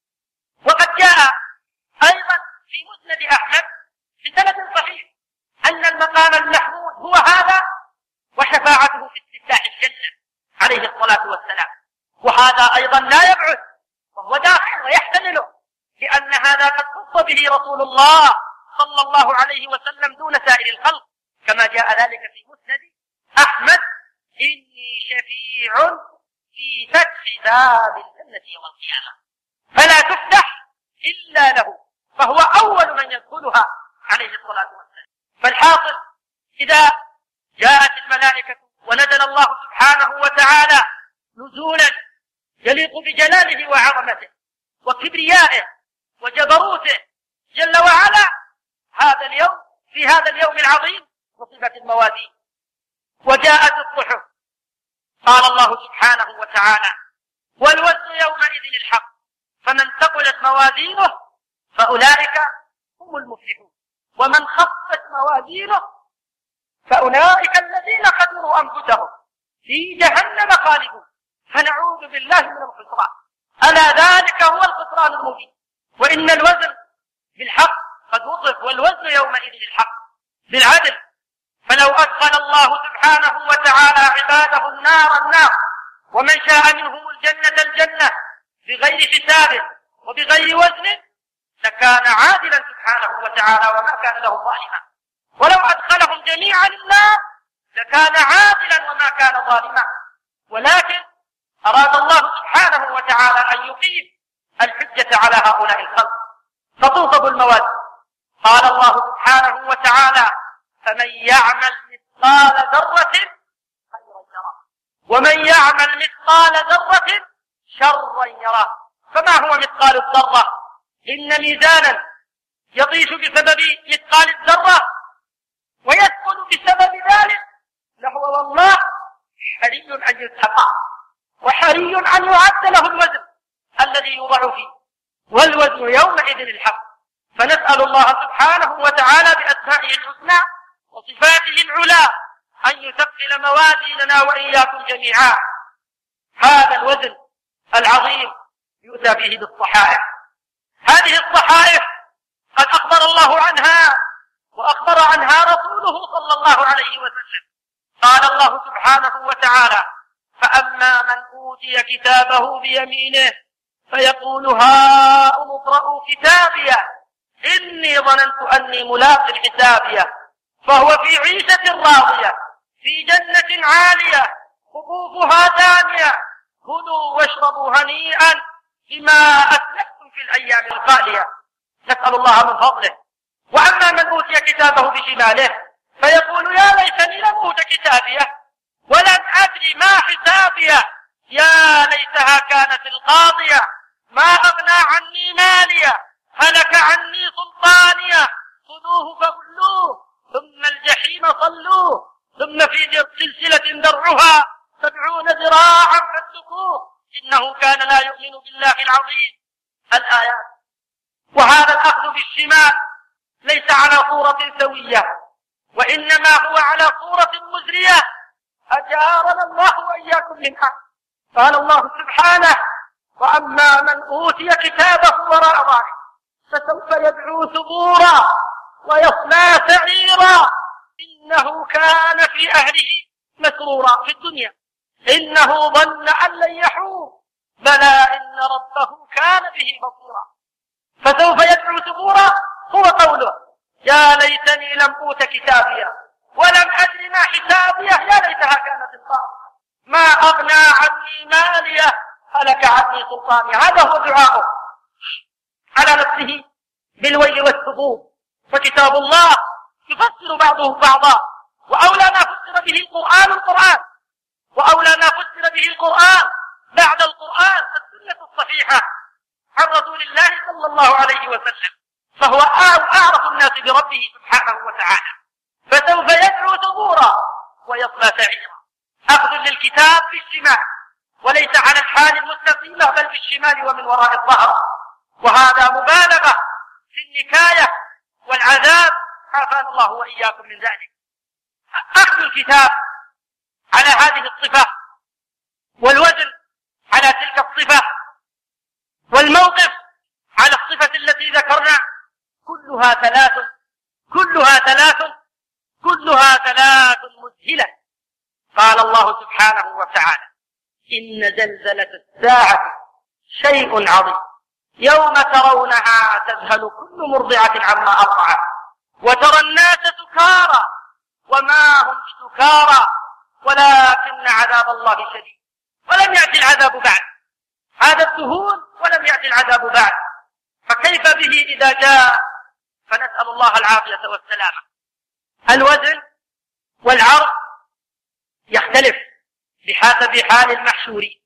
وقد جاء أيضا في مسند أحمد بسند صحيح أن المقام المحمود هو هذا وشفاعته في استفتاح الجنة عليه الصلاة والسلام، وهذا أيضا لا يبعد وهو داخل ويحتمله، لأن هذا قد خص به رسول الله صلى الله عليه وسلم دون سائر الخلق، كما جاء ذلك في مسند أحمد إني شفيع في فتح باب الجنة يوم القيامة فلا تفتح إلا له، فهو أول من يدخلها عليه الصلاة والسلام. فالحاصل إذا جاءت الملائكة ونزل الله سبحانه وتعالى نزولا يليق بجلاله وعظمته وكبريائه وجبروته جل وعلا في هذا اليوم العظيم وصفة الموازين. وجاءت الصحف، قال الله سبحانه وتعالى: والوزن يومئذ الحق، فمن ثقلت موازينه فأولئك هم المفلحون، ومن خفت موازينه فأولئك الذين خسروا أنفسهم في جهنم خالدون، فنعوذ بالله من الخسران. ألا ذلك هو الخسران المبين. وإن الوزن بالحق قد وصف، والوزن يومئذ الحق بالعدل. فلو أدخل الله سبحانه وتعالى عباده النار، ومن شاء منهم الجنة بغير حساب وبغير وزن لكان عادلا سبحانه وتعالى وما كان له ظالما. ولو أدخلهم جميعا النار لكان عادلا وما كان ظالما. ولكن أراد الله سبحانه وتعالى أن يقيم الحجة على هؤلاء الخلق فتنصب الموازين. قال الله سبحانه وتعالى: فمن يعمل مثقال ذرة خيرا يره، ومن يعمل مثقال ذرة شرا يره. فما هو مثقال الذرة؟ إن ميزانا يطيش بسبب مثقال الذرة ويثقل بسبب ذلك لهو والله حري أن يتقى، وحري أن يعد له الوزن الذي يوضع فيه، والوزن يومئذ الحق. فنسأل الله سبحانه وتعالى بأسمائه الحسنى وصفاته العلى أن يثقل موازيننا وإياكم جميعا. هذا الوزن العظيم يؤتى فيه بالصحائف. هذه الصحائف قد أخبر الله عنها وأخبر عنها رسوله صلى الله عليه وسلم. قال الله سبحانه وتعالى: فأما من أوتي كتابه بيمينه فيقول هاؤم اقرءوا كتابيه إني ظننت أني ملاق حسابيه فهو في عيشة راضية في جنة عالية قطوفها دانية كلوا واشربوا هنيئا بما أسلفتم في الأيام الخالية. نسأل الله من فضله. وأما من أوتي كتابه بشماله فيقول يا ليتني لم أوت كتابيه ولم أدري ما حسابيه يا ليتها كانت القاضية ما أغنى عني ماليه هلك عني سلطانيه خذوه فغلوه ثم الجحيم صلوه ثم في سلسلة ذرعها 70 ذراعا فاسلكوه إنه كان لا يؤمن بالله العظيم. الآيات. وهذا الأخذ بالشمال ليس على صورة سوية وإنما هو على صورة مزرية أجارنا الله وإياكم منها. قال الله سبحانه: وأما من أوتي كتابه وراء ظهره فسوف يدعو ثبورا ويصلى سعيرا إنه كان في أهله مسرورا في الدنيا إنه ظن أن لن يحور بلى إن ربه كان به بصيرا. فسوف يدعو ثبورا هو قوله يا ليتني لم أوت كتابيه ولم أدر ما حسابيه يا ليتها كانت القاضية ما أغنى عني ماليه هلك عني سلطاني. هذا هو دعاؤه على نفسه بالويل والثبور. فكتاب الله يفسر بعضه بعضا وأولى ما فسر به القرآن وأولى ما فسر به القرآن بعد القرآن السنة الصحيحة عن رسول الله صلى الله عليه وسلم فهو أعرف الناس بربه سبحانه وتعالى. فسوف يدعو ثبورا ويصلى سعيرا. أخذ للكتاب بالشمال وليس على الحال المستقيمة بل بالشمال ومن وراء الظهر، وهذا مبالغة في النكاية والعذاب عافانا الله وإياكم من ذلك. أخذ الكتاب على هذه الصفة والوزن على تلك الصفة والموقف على الصفة التي ذكرنا كلها ثلاث مذهلة. قال الله سبحانه وتعالى: إن زلزلة الساعة شيء عظيم يوم ترونها تذهل كل مرضعة عما أرضعت وترى الناس سكارى وما هم بسكارى ولكن عذاب الله شديد. ولم يأتي العذاب بعد، هذا الذهول ولم يأتي العذاب بعد، فكيف به إذا جاء؟ فنسأل الله العافية والسلامة. الوزن والعرض يختلف بحسب حال المحشور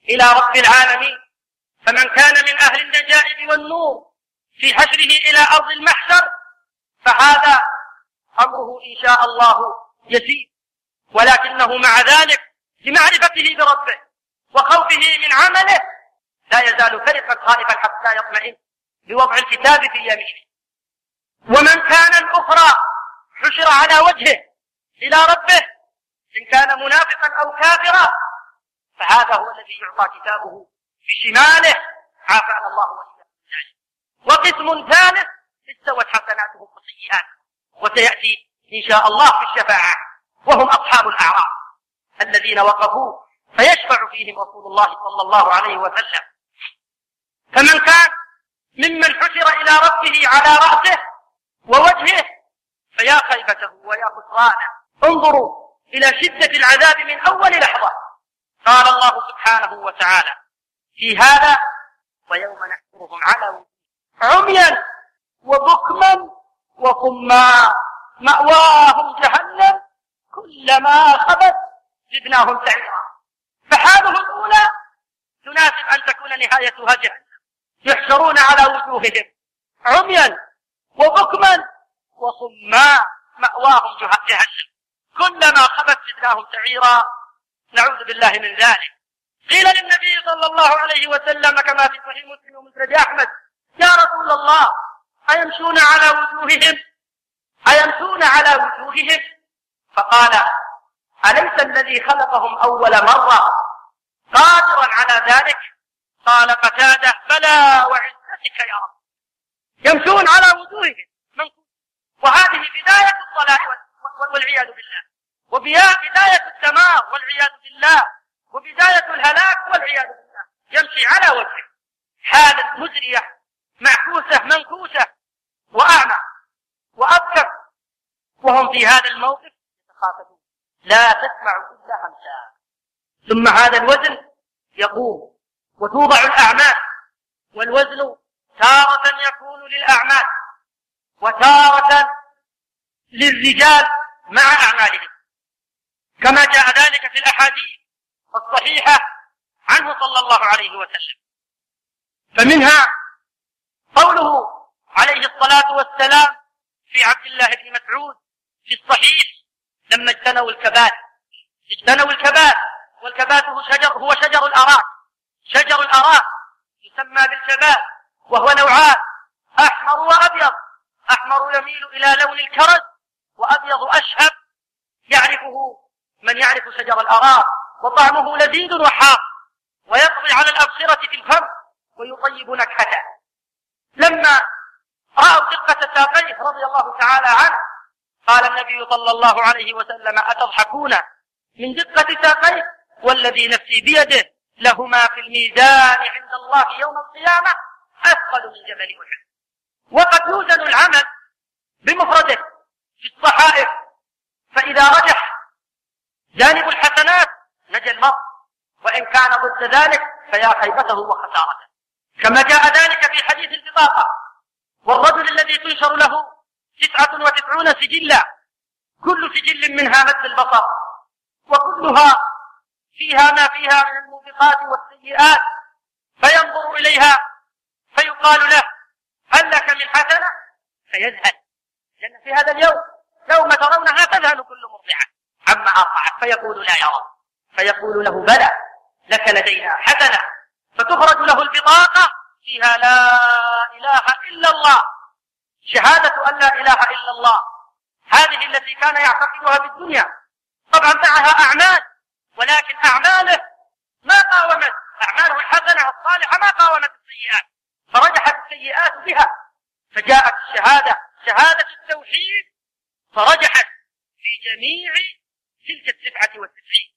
إلى رب العالمين. فمن كان من أهل النجاة والنور في حشره إلى أرض المحشر فهذا أمره إن شاء الله يسير، ولكنه مع ذلك لمعرفته بربه وخوفه من عمله لا يزال فرقا خائفا حتى يطمئن بوضع الكتاب في يمينه. ومن كان الأخرى حشر على وجهه إلى ربه إن كان منافقا أو كافرا فهذا هو الذي يعطى كتابه بشماله، عافانا الله وإياكم من ذلك. وقسم ثالث استوت حسناتهم وسيئاتهم، وسيأتي إن شاء الله في الشفاعة، وهم أصحاب الأعراف الذين وقفوا فيشفع فيهم رسول الله صلى الله عليه وسلم. فمن كان ممن حشر إلى ربه على رأسه ووجهه فيا خيبته ويا خسرانه. انظروا إلى شدة العذاب من أول لحظة. قال الله سبحانه وتعالى في هذا: ويوم نحشرهم على وجوههم عميا وبكما وصما مأواهم جهنم كلما خبت زدناهم سعيرا. فحالهم الأولى تناسب أن تكون نهايتها جهنم. يحشرون على وجوههم عميا وبكما وصما مأواهم جهنم كلما خبت زدناهم سعيرا. نعوذ بالله من ذلك. قيل للنبي صلى الله عليه وسلم كما في صحيح مسلم ومسند أحمد: يا رسول الله أيمشون على وجوههم؟ فقال: أليس الذي خلقهم أول مرة قادرا على ذلك؟ قال قتادة: بلى وعزتك يا رب. يمشون على وجوههم منكوس، وهذه بداية الضلال والعياذ بالله، وبداية الدمار والعياذ بالله، وبداية الهلاك والعياذ بالله. يمشي على وجهه حالة مزرية معكوسة منكوسة وأعمى وأبكر، وهم في هذا الموقف يتخافتون لا تسمع إلا همسا. ثم هذا الوزن يقوم وتوضع الأعمال، والوزن تارة يكون للأعمال وتارة للرجال مع أعمالهم، كما جاء ذلك في الأحاديث الصحيحة عنه صلى الله عليه وسلم. فمنها قوله عليه الصلاة والسلام في عبد الله بن مسعود في الصحيح لما اجتنوا الكبات، والكبات هو شجر الأراك. شجر الأراك يسمى بالكبات، وهو نوعان: أحمر وأبيض. أحمر يميل إلى لون الكرز، وأبيض أشهب يعرفه من يعرف شجر الأراك، وطعمه لذيذ وحار ويقضي على الأبصرة في الفم ويطيب نكهته. لما رأوا دقة ساقيه رضي الله تعالى عنه قال النبي صلى الله عليه وسلم: أتضحكون من دقة ساقيه والذي نفسي بيده لهما في الميزان عند الله يوم القيامة أثقل من جبل أحد. وقد يوزن العمل بمفرده في الصحائف، فإذا رجح جانب الحسنات نجا المرء، وإن كان ضد ذلك فيا خيبته وخسارته، كما جاء ذلك في حديث البطاقة: والرجل الذي تنشر له 99 سجلا كل سجل منها مد البصر، وكلها فيها ما فيها من الموبقات والسيئات، فينظر إليها فيقال له: هل لك من حسنة؟ فيذهل، لأن في هذا اليوم يوم ترونها تذهل كل مرضعة عما أرضعت، فيقول: لا يا رب. فيقول له: بلى، لك لدينا حسنة. فتخرج له البطاقة فيها لا إله إلا الله، شهادة أن لا إله إلا الله، هذه التي كان يعتقدها بالدنيا. طبعا معها أعمال، ولكن أعماله ما قاومت، أعماله الحسنة الصالحة ما قاومت السيئات، فرجحت السيئات بها، فجاءت الشهادة، شهادة التوحيد، فرجحت في جميع تلك 99.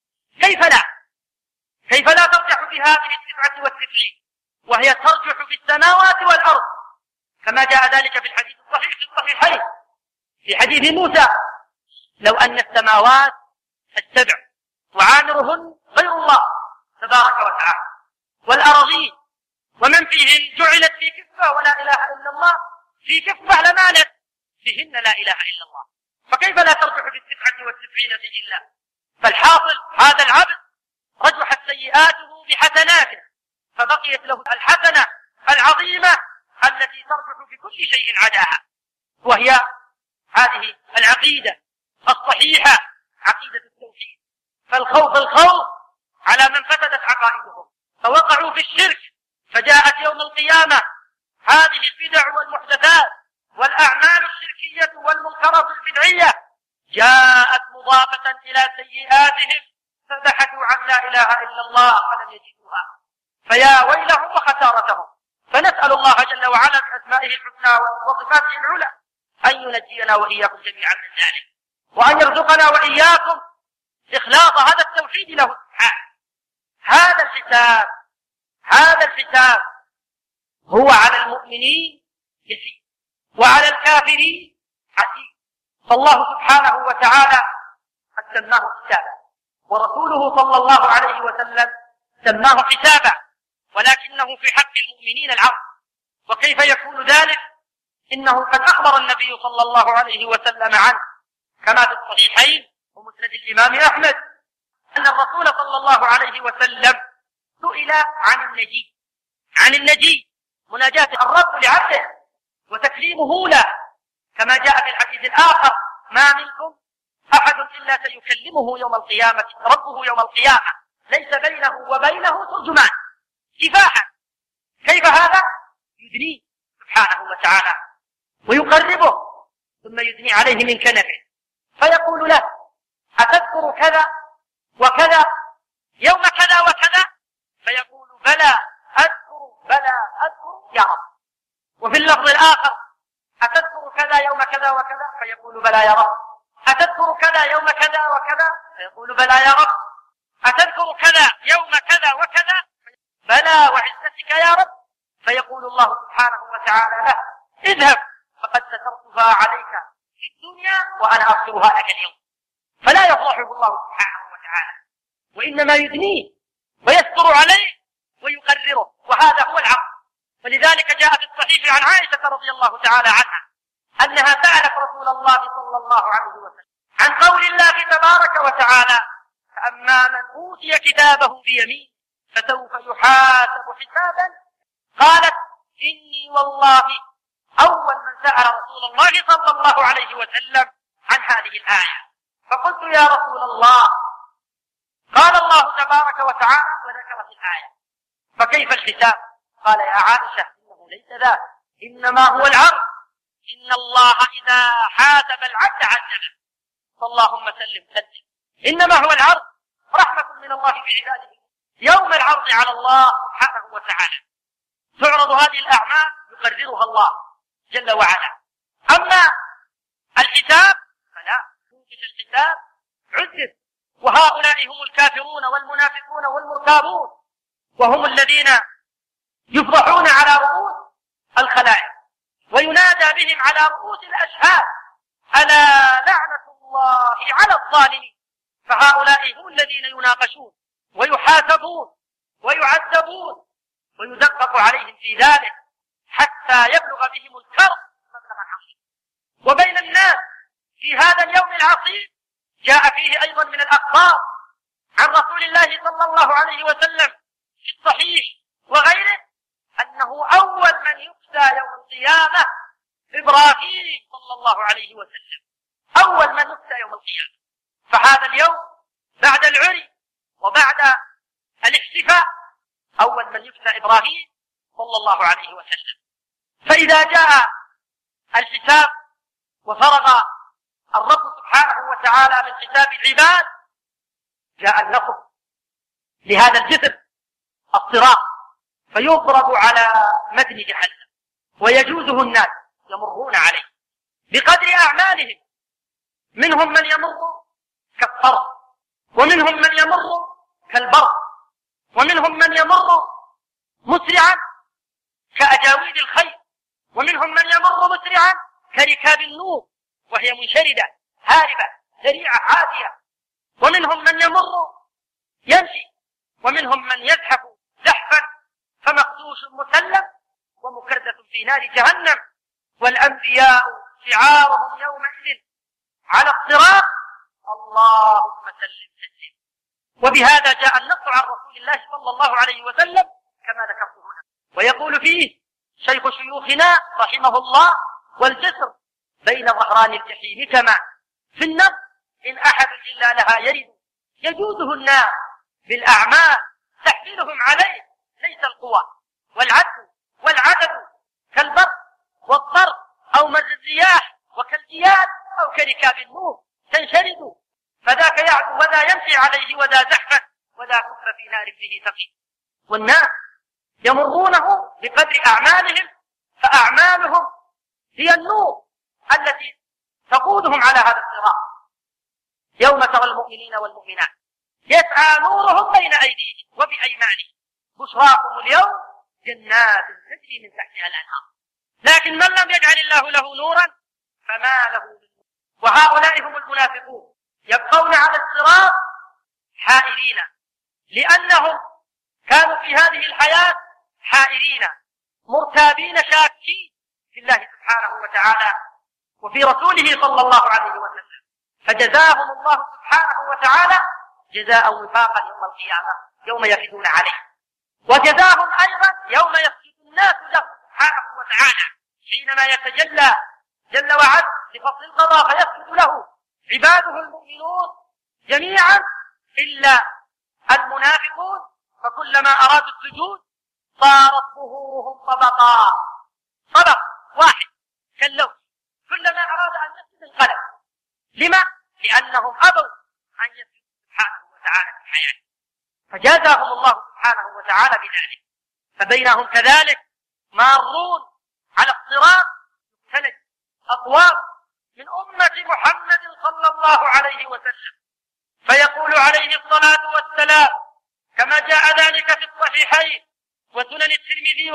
كيف لا ترجح بهذه 99 وهي ترجح في السماوات والأرض، كما جاء ذلك في الحديث الصحيح في الصحيحين في حديث موسى: لو أن السماوات السبع وعامرهن غير الله تبارك وتعالى والأراضين ومن فيهن جعلت في كفة ولا إله إلا الله في كفة لمالت فيهن لا إله إلا الله، فكيف لا ترجح في 99 سجلا؟ فالحاصل هذا العبد رجحت سيئاته بحسناته، فبقيت له الحسنة العظيمة التي ترجح بكل شيء عداها، وهي هذه العقيدة الصحيحة، عقيدة التوحيد. الخوف على من فتدت عقائدهم فوقعوا في الشرك، فجاءت يوم القيامة هذه البدع والمحدثات والأعمال الشركية والمنكرات البدعية جاءت مضافة إلى سيئاتهم، فبحثوا عن لا إله إلا الله فلم يجدوها، فيا ويلهم وخسارتهم. فنسأل الله جل وعلا بأسمائه الحسنى وصفاته العلى أن ينجينا وإياكم جميعا من ذلك، وأن يرزقنا وإياكم إخلاص هذا التوحيد له سبحانه. هذا الحساب هو على المؤمنين يسير وعلى الكافرين عسير. فالله سبحانه وتعالى قد سماه حسابا، ورسوله صلى الله عليه وسلم سماه حسابا، ولكنه في حق المؤمنين العرض. وكيف يكون ذلك؟ إنه قد أخبر النبي صلى الله عليه وسلم عنه كما في الصحيحين ومسند الإمام أحمد أن الرسول صلى الله عليه وسلم سئل عن النجي مناجاة الرب لعبده وتكليمه له، كما جاء في الحديث الآخر: ما منكم أحد إلا سيكلمه يوم القيامة ربه يوم القيامة ليس بينه وبينه ترجمان. كفاحا. كيف هذا؟ يدنيه سبحانه وتعالى ويقربه، ثم يدني عليه من كنفه فيقول له: أتذكر كذا وكذا يوم كذا وكذا؟ فيقول: بلى أذكر يا رب. وفي اللفظ الآخر: أتذكر كذا يوم كذا وكذا؟ فيقول: بلى يا رب. أتذكر كذا يوم كذا وكذا؟ فيقول: بلى يا رب. أتذكر كذا يوم كذا وكذا؟ بلى وعزتك يا رب. فيقول الله سبحانه وتعالى له: اذهب فقد سترتها عليك في الدنيا وأنا أغفرها لك اليوم. فلا يفضحه الله سبحانه وتعالى، وإنما يدنيه ويستر عليه ويقرره، وهذا هو العقل. ولذلك جاء في الصحيح عن عائشة رضي الله تعالى عنها أنها سألت رسول الله صلى الله عليه وسلم عن قول الله تبارك وتعالى: فأما من أوتي كتابه بيمين فسوف يحاسب حسابا. قالت: إني والله أول من سأل رسول الله صلى الله عليه وسلم عن هذه الآية. فقلت: يا رسول الله، قال الله تبارك وتعالى وذكرت الآية، فكيف الحساب؟ قال: يا عائشة، إنه ليس ذاك، إنما هو العرض. إن الله إذا حاسب العبد عذبه، فاللهم سلم. إنما هو العرض، رحمة من الله بعباده. يوم العرض على الله سبحانه وتعالى تعرض هذه الأعمال يقررها الله جل وعلا. أما الحساب فلا، ينقش الحساب عذب. وهؤلاء هم الكافرون والمنافقون والمرتابون، وهم الذين يفضحون على رؤوس الخلائق وينادى بهم على رؤوس الأشهاد: ألا لعنة الله على الظالمين. فهؤلاء هم الذين يناقشون ويحاسبون ويعذبون ويدقق عليهم في ذلك حتى يبلغ بهم الكرب مبلغا عظيما. وبين الناس في هذا اليوم العصيب جاء فيه أيضا من الأخبار عن رسول الله صلى الله عليه وسلم في الصحيح وغيره أنه أول من يفدى يوم القيامة إبراهيم صلى الله عليه وسلم، أول من يفدى يوم القيامة. فهذا اليوم بعد العري وبعد الاحتفاء أول من يفدى إبراهيم صلى الله عليه وسلم. فإذا جاء الحساب وفرغ الرب سبحانه وتعالى من حساب العباد جاء النصر لهذا الجسر الصراط، فيضرب على متن جهنم ويجوزه الناس يمرون عليه بقدر أعمالهم. منهم من يمر كالطرف، ومنهم من يمر كالبرق، ومنهم من يمر مسرعا كأجاويد الخيل، ومنهم من يمر مسرعا كركاب النور وهي منشردة هاربة سريعة عاتية، ومنهم من يمر يمشي، ومنهم من يزحف زحفا فمخدوش مسلم ومكردة في نار جهنم. والأنبياء شعارهم يومئذ على الصراط: اللهم سلم سلم. وبهذا جاء النص عن رسول الله صلى الله عليه وسلم كما ذكرت هنا. ويقول فيه شيخ شيوخنا رحمه الله: والجسر بين ظهران الجحيم كما في النص إن أحد إلا لها يرد يجوزه الناس بالأعمال تحملهم عليه، ليس القوى والعدد كالبرق والضرب أو مر الرياح وكالجياد أو كركاب النور تنشرد، فذاك يعدو وذا يمشي عليه وذا زحفا وذا كفر في نار فيه ثقيل. والناس يمرونه بقدر أعمالهم، فأعمالهم هي النور التي تقودهم على هذا الصراط. يوم ترى المؤمنين والمؤمنات يسعى نورهم بين أيديهم وبأيمانهم بشراكم اليوم جنات تجري من تحتها الأنهار. لكن من لم يجعل الله له نورا فما له من نور. وهؤلاء هم المنافقون، يبقون على الصراط حائرين، لأنهم كانوا في هذه الحياة حائرين مرتابين شاكين في الله سبحانه وتعالى وفي رسوله صلى الله عليه وسلم، فجزاهم الله سبحانه وتعالى جزاء وفاقا يوم القيامة يوم يفدون عليه. وجزاهم أيضا يوم يسجد الناس له سبحانه وتعالى حينما يتجلى جل وعلا لفصل القضاء فيسجد له عباده المؤمنون جميعا إلا المنافقون، فكلما أرادوا السجود صارت ظهورهم طبق واحد كاللوح، كلما أراد أن يسجد انقلب. لما؟ لأنهم أبوا أن يسجدوا سبحانه وتعالى في الحياة، فجازاهم الله سبحانه وتعالى بذلك. فبينهم كذلك مارون على الصراط يختلج أقوام من أمة محمد صلى الله عليه وسلم، فيقول عليه الصلاة والسلام كما جاء ذلك في الصحيحين وسنن الترمذي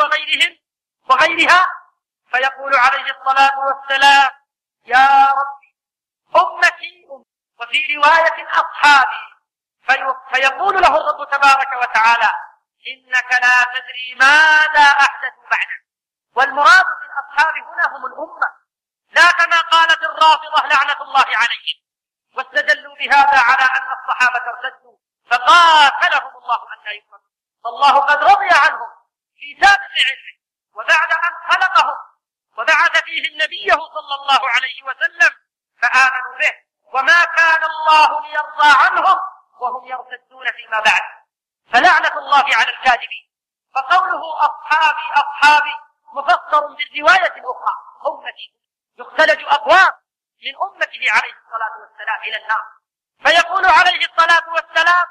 وغيرها، فيقول عليه الصلاة والسلام: يا ربي أمتي وفي رواية أصحابي، فيقول له الرب تبارك وتعالى: إنك لا تدري ماذا أحدث بعدك. والمراد بالأصحاب هنا هم الأمة، لا كما قالت الرافضة لعنة الله عليهم واستدلوا بهذا على أن الصحابة ارتدوا فقاتلهم الله أن يكفروا. فالله قد رضي عنهم في سابق علمه وبعد أن خلقهم وبعث فيهم نبيه صلى الله عليه وسلم فآمنوا به، وما كان الله ليرضى عنهم وهم يرتدون فيما بعد، فلعنة الله على الكاذبين. فقوله أصحابي مفسر بالرواية الأخرى أمتي، يختلج أقوام من أمته عليه الصلاة والسلام إلى النار، فيقول عليه الصلاة والسلام: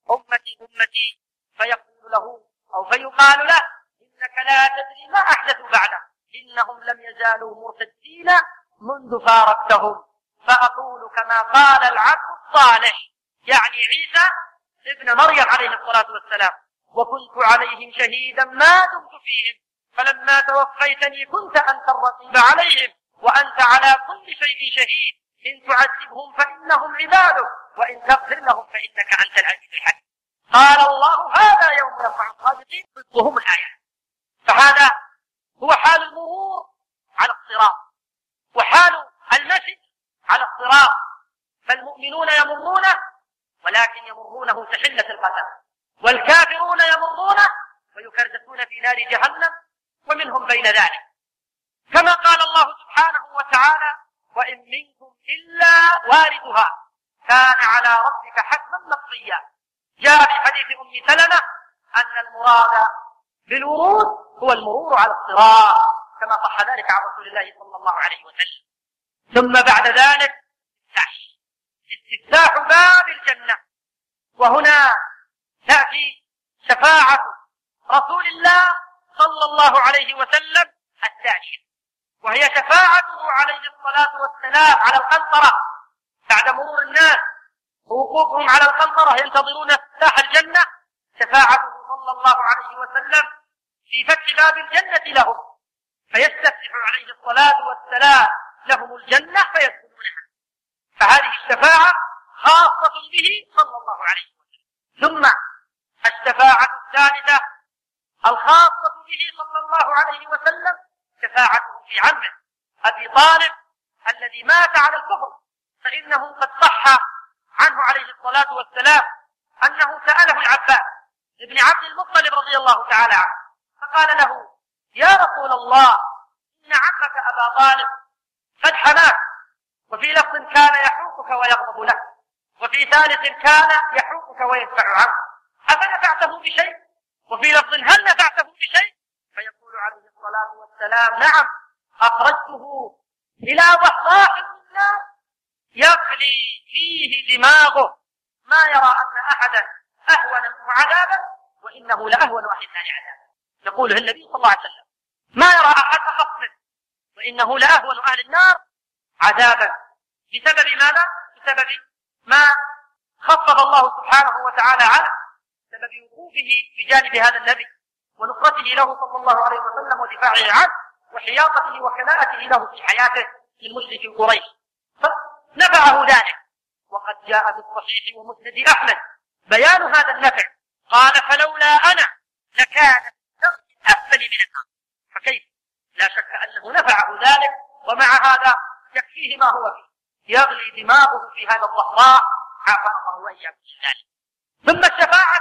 أمتي، فيقول له أو فيقال له: إنك لا تدري ما أحدثوا بعده، إنهم لم يزالوا مرتدين منذ فارقتهم. فأقول كما قال العبد الصالح، يعني عيسى ابن مريم عليه الصلاة والسلام: وكنت عليهم شهيدا ما دمت فيهم، فلما توفيتني كنت أنت الرقيب عليهم وأنت على كل شيء شهيد، إن تعذبهم فإنهم عبادك وإن تغفر لهم فإنك أنت العزيز الحكيم. قال الله: هذا يوم ينفع الصادقين صدقهم الآيات. فهذا هو حال المرور على الصراط وحال المشي على الصراط. فالمؤمنون يمرونه ولكن يمرونه تحلة القدم، والكافرون يمرونه ويكردسون في نار جهنم ومنهم بين ذلك، كما قال الله سبحانه وتعالى: وإن منكم إلا واردها كان على ربك حتما مقضيا. جاء في حديث أم سلمة أن المراد بالورود هو المرور على الصراط كما صح ذلك عن رسول الله صلى الله عليه وسلم. ثم بعد ذلك استفتاح باب الجنة، وهنا تأتي شفاعة رسول الله صلى الله عليه وسلم الثانية، وهي شفاعته عليه الصلاة والسلام على القنطرة بعد مرور الناس ووقوفهم على القنطرة ينتظرون افتتاح الجنة. شفاعته صلى الله عليه وسلم في فتح باب الجنة لهم، فيستفتح عليه الصلاة والسلام لهم الجنة فيدخلونها. فهذه الشفاعة خاصة به صلى الله عليه وسلم. ثم الشفاعة الثالثة الخاصة به صلى الله عليه وسلم شفاعته في عمه أبي طالب الذي مات على الكفر، فإنه قد صح عنه عليه الصلاة والسلام أنه سأله العباس ابن عبد المطلب رضي الله تعالى عنه فقال له: يا رسول الله، إن عمك أبا طالب قد حماك، وفي لفظ كان يحوكك ويغضب لك، وفي ثالث كان يحوكك ويدفع عنك، أفنفعته بشيء؟ وفي لفظ هل نفعته بشيء؟ فيقول عليه الصلاة والسلام: نعم، أخرجته إلى ضحضاح من نار يغلي فيه دماغه، ما يرى أن أحدا أهون منه عذابا، وإنه لأهون أهل النار عذابا. يقوله النبي صلى الله عليه وسلم: ما يرى أحد أخف منه، وإنه لأهون أهل النار عذابا. بسبب ماذا؟ بسبب ما خفض الله سبحانه وتعالى عنه، بسبب وقوفه بجانب هذا النبي ونصرته له صلى الله عليه وسلم ودفاعه عنه وحياطته وكلاءته له في حياته للمشرك قريش، فنفعه ذلك. وقد جاء في الصحيح ومسند أحمد بيان هذا النفع، قال: فلولا أنا لكان أسفل من النار. فكيف؟ لا شك أنه نفعه ذلك، ومع هذا يكفيه ما هو فيه، يغلي دماغه في هذا الضحضاء، عافى الله وإياكم من ذلك. ثم الشفاعة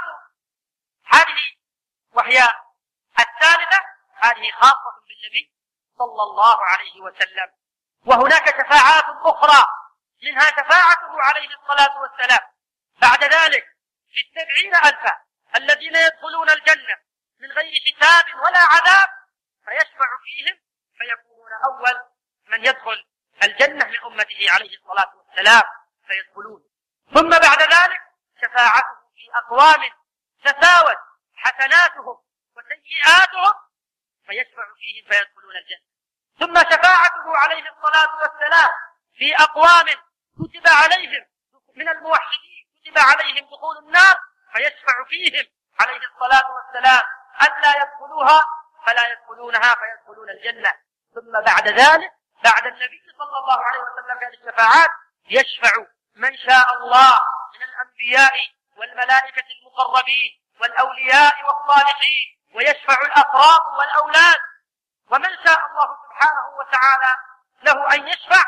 هذه وهي الثالثة، هذه خاصة بالنبي صلى الله عليه وسلم. وهناك شفاعات أخرى، منها شفاعته عليه الصلاة والسلام بعد ذلك في 70,000 الذين يدخلون الجنة من غير حساب ولا عذاب، فيشفع فيهم فيكونون أول من يدخل الجنة من أمته عليه الصلاة والسلام فيدخلون. ثم بعد ذلك شفاعته في أقوام تساوت حسناتهم وسيئاتهم، فيشفع فيهم فيدخلون الجنة. ثم شفاعته عليه الصلاة والسلام في أقوام كتب عليهم من الموحدين كتب عليهم دخول النار، فيشفع فيهم عليه الصلاة والسلام ألا يدخلوها فلا يدخلونها فيدخلون الجنة. ثم بعد ذلك بعد النبي صلى الله عليه وسلم هذه الشفاعات يشفع من شاء الله من الأنبياء والملائكة المقربين والأولياء والصالحين، ويشفع الأقراب والأولاد، ومن شاء الله سبحانه وتعالى له أن يشفع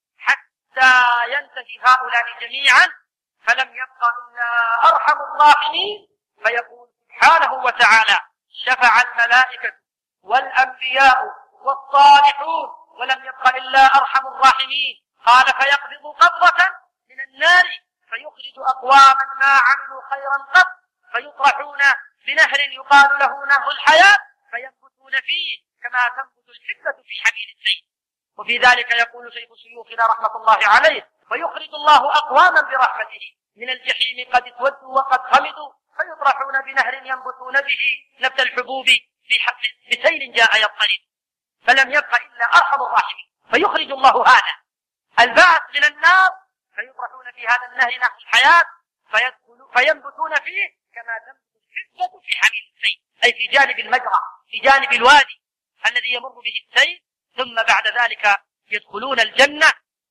حتى ينتهي هؤلاء جميعا، فلم يبق إلا أرحم الراحمين، فيقول سبحانه وتعالى: شفع الملائكة والأنبياء والصالحون ولم يبق إلا أرحم الراحمين. قال: فيقبض قبضة من النار فيخرج أقواما ما عملوا خيرا قط، فيطرحون بنهر يقال له نهر الحياة فينبتون فيه كما تنبت الحبة في حميل الزيت. وفي ذلك يقول شيخ شيوخنا رحمة الله عليه: ويخرج الله أقواما برحمته من الجحيم قد اسودوا وقد خمدوا فيطرحون بنهر ينبتون به نبت الحبوب بسيل جاء يضطرب، فلم يبق إلا أرحم الراحمين. فيخرج الله هذا البعث من النار فيطرحون في هذا النهر نهر الحياة فينبتون فيه كما تنبت الحبة في حميل السيل، أي في جانب المجرى، في جانب الوادي الذي يمر به السيل. ثم بعد ذلك يدخلون الجنة،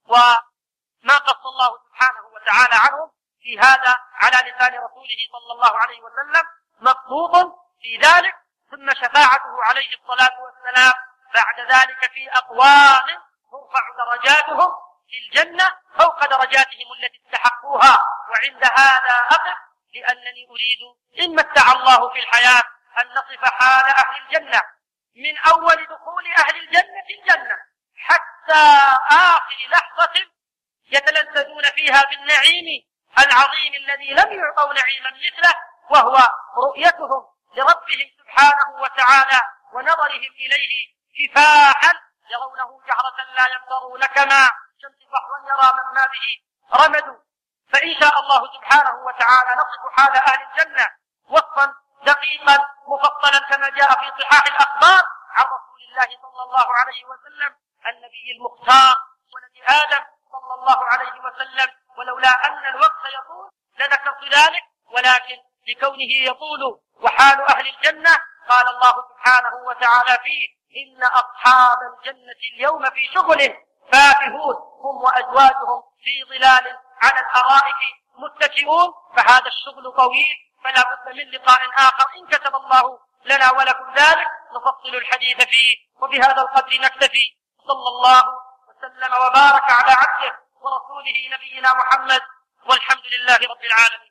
وما قص الله سبحانه وتعالى عنهم في هذا على لسان رسوله صلى الله عليه وسلم مبسوط في ذلك. ثم شفاعته عليه الصلاة والسلام بعد ذلك في أقوام ترفع درجاتهم في الجنة فوق درجاتهم التي استحقوها. وعند هذا أقف، لأنني أريد إن متع الله في الحياة أن نصف حال أهل الجنة من أول دخول أهل الجنة في الجنة حتى آخر لحظة يتلذذون فيها بالنعيم العظيم الذي لم يعطوا نعيما مثله، وهو رؤيتهم لربهم سبحانه وتعالى ونظرهم إليه كفاحا يرونه جهرة لا ينظرون كما شمس صحوا يرى من ما به رمد. فإن شاء الله سبحانه وتعالى نصف حال أهل الجنة وصفا دقيقا مفصلا كما جاء في صحاح الأخبار عن رسول الله صلى الله عليه وسلم النبي المختار ولد آدم صلى الله عليه وسلم. ولولا أن الوقت يطول لذكرت ذلك، ولكن لكونه يطول وحال أهل الجنة قال الله سبحانه وتعالى فيه: إن أصحاب الجنة اليوم في شغل فاكهون هم وأزواجهم في ظلال على الأرائك متكئون. فهذا الشغل طويل، فلا بد من لقاء آخر إن كتب الله لنا ولكم ذلك نفصل الحديث فيه. وبهذا القدر نكتفي، صلى الله وسلم وبارك على عبده ورسوله نبينا محمد، والحمد لله رب العالمين.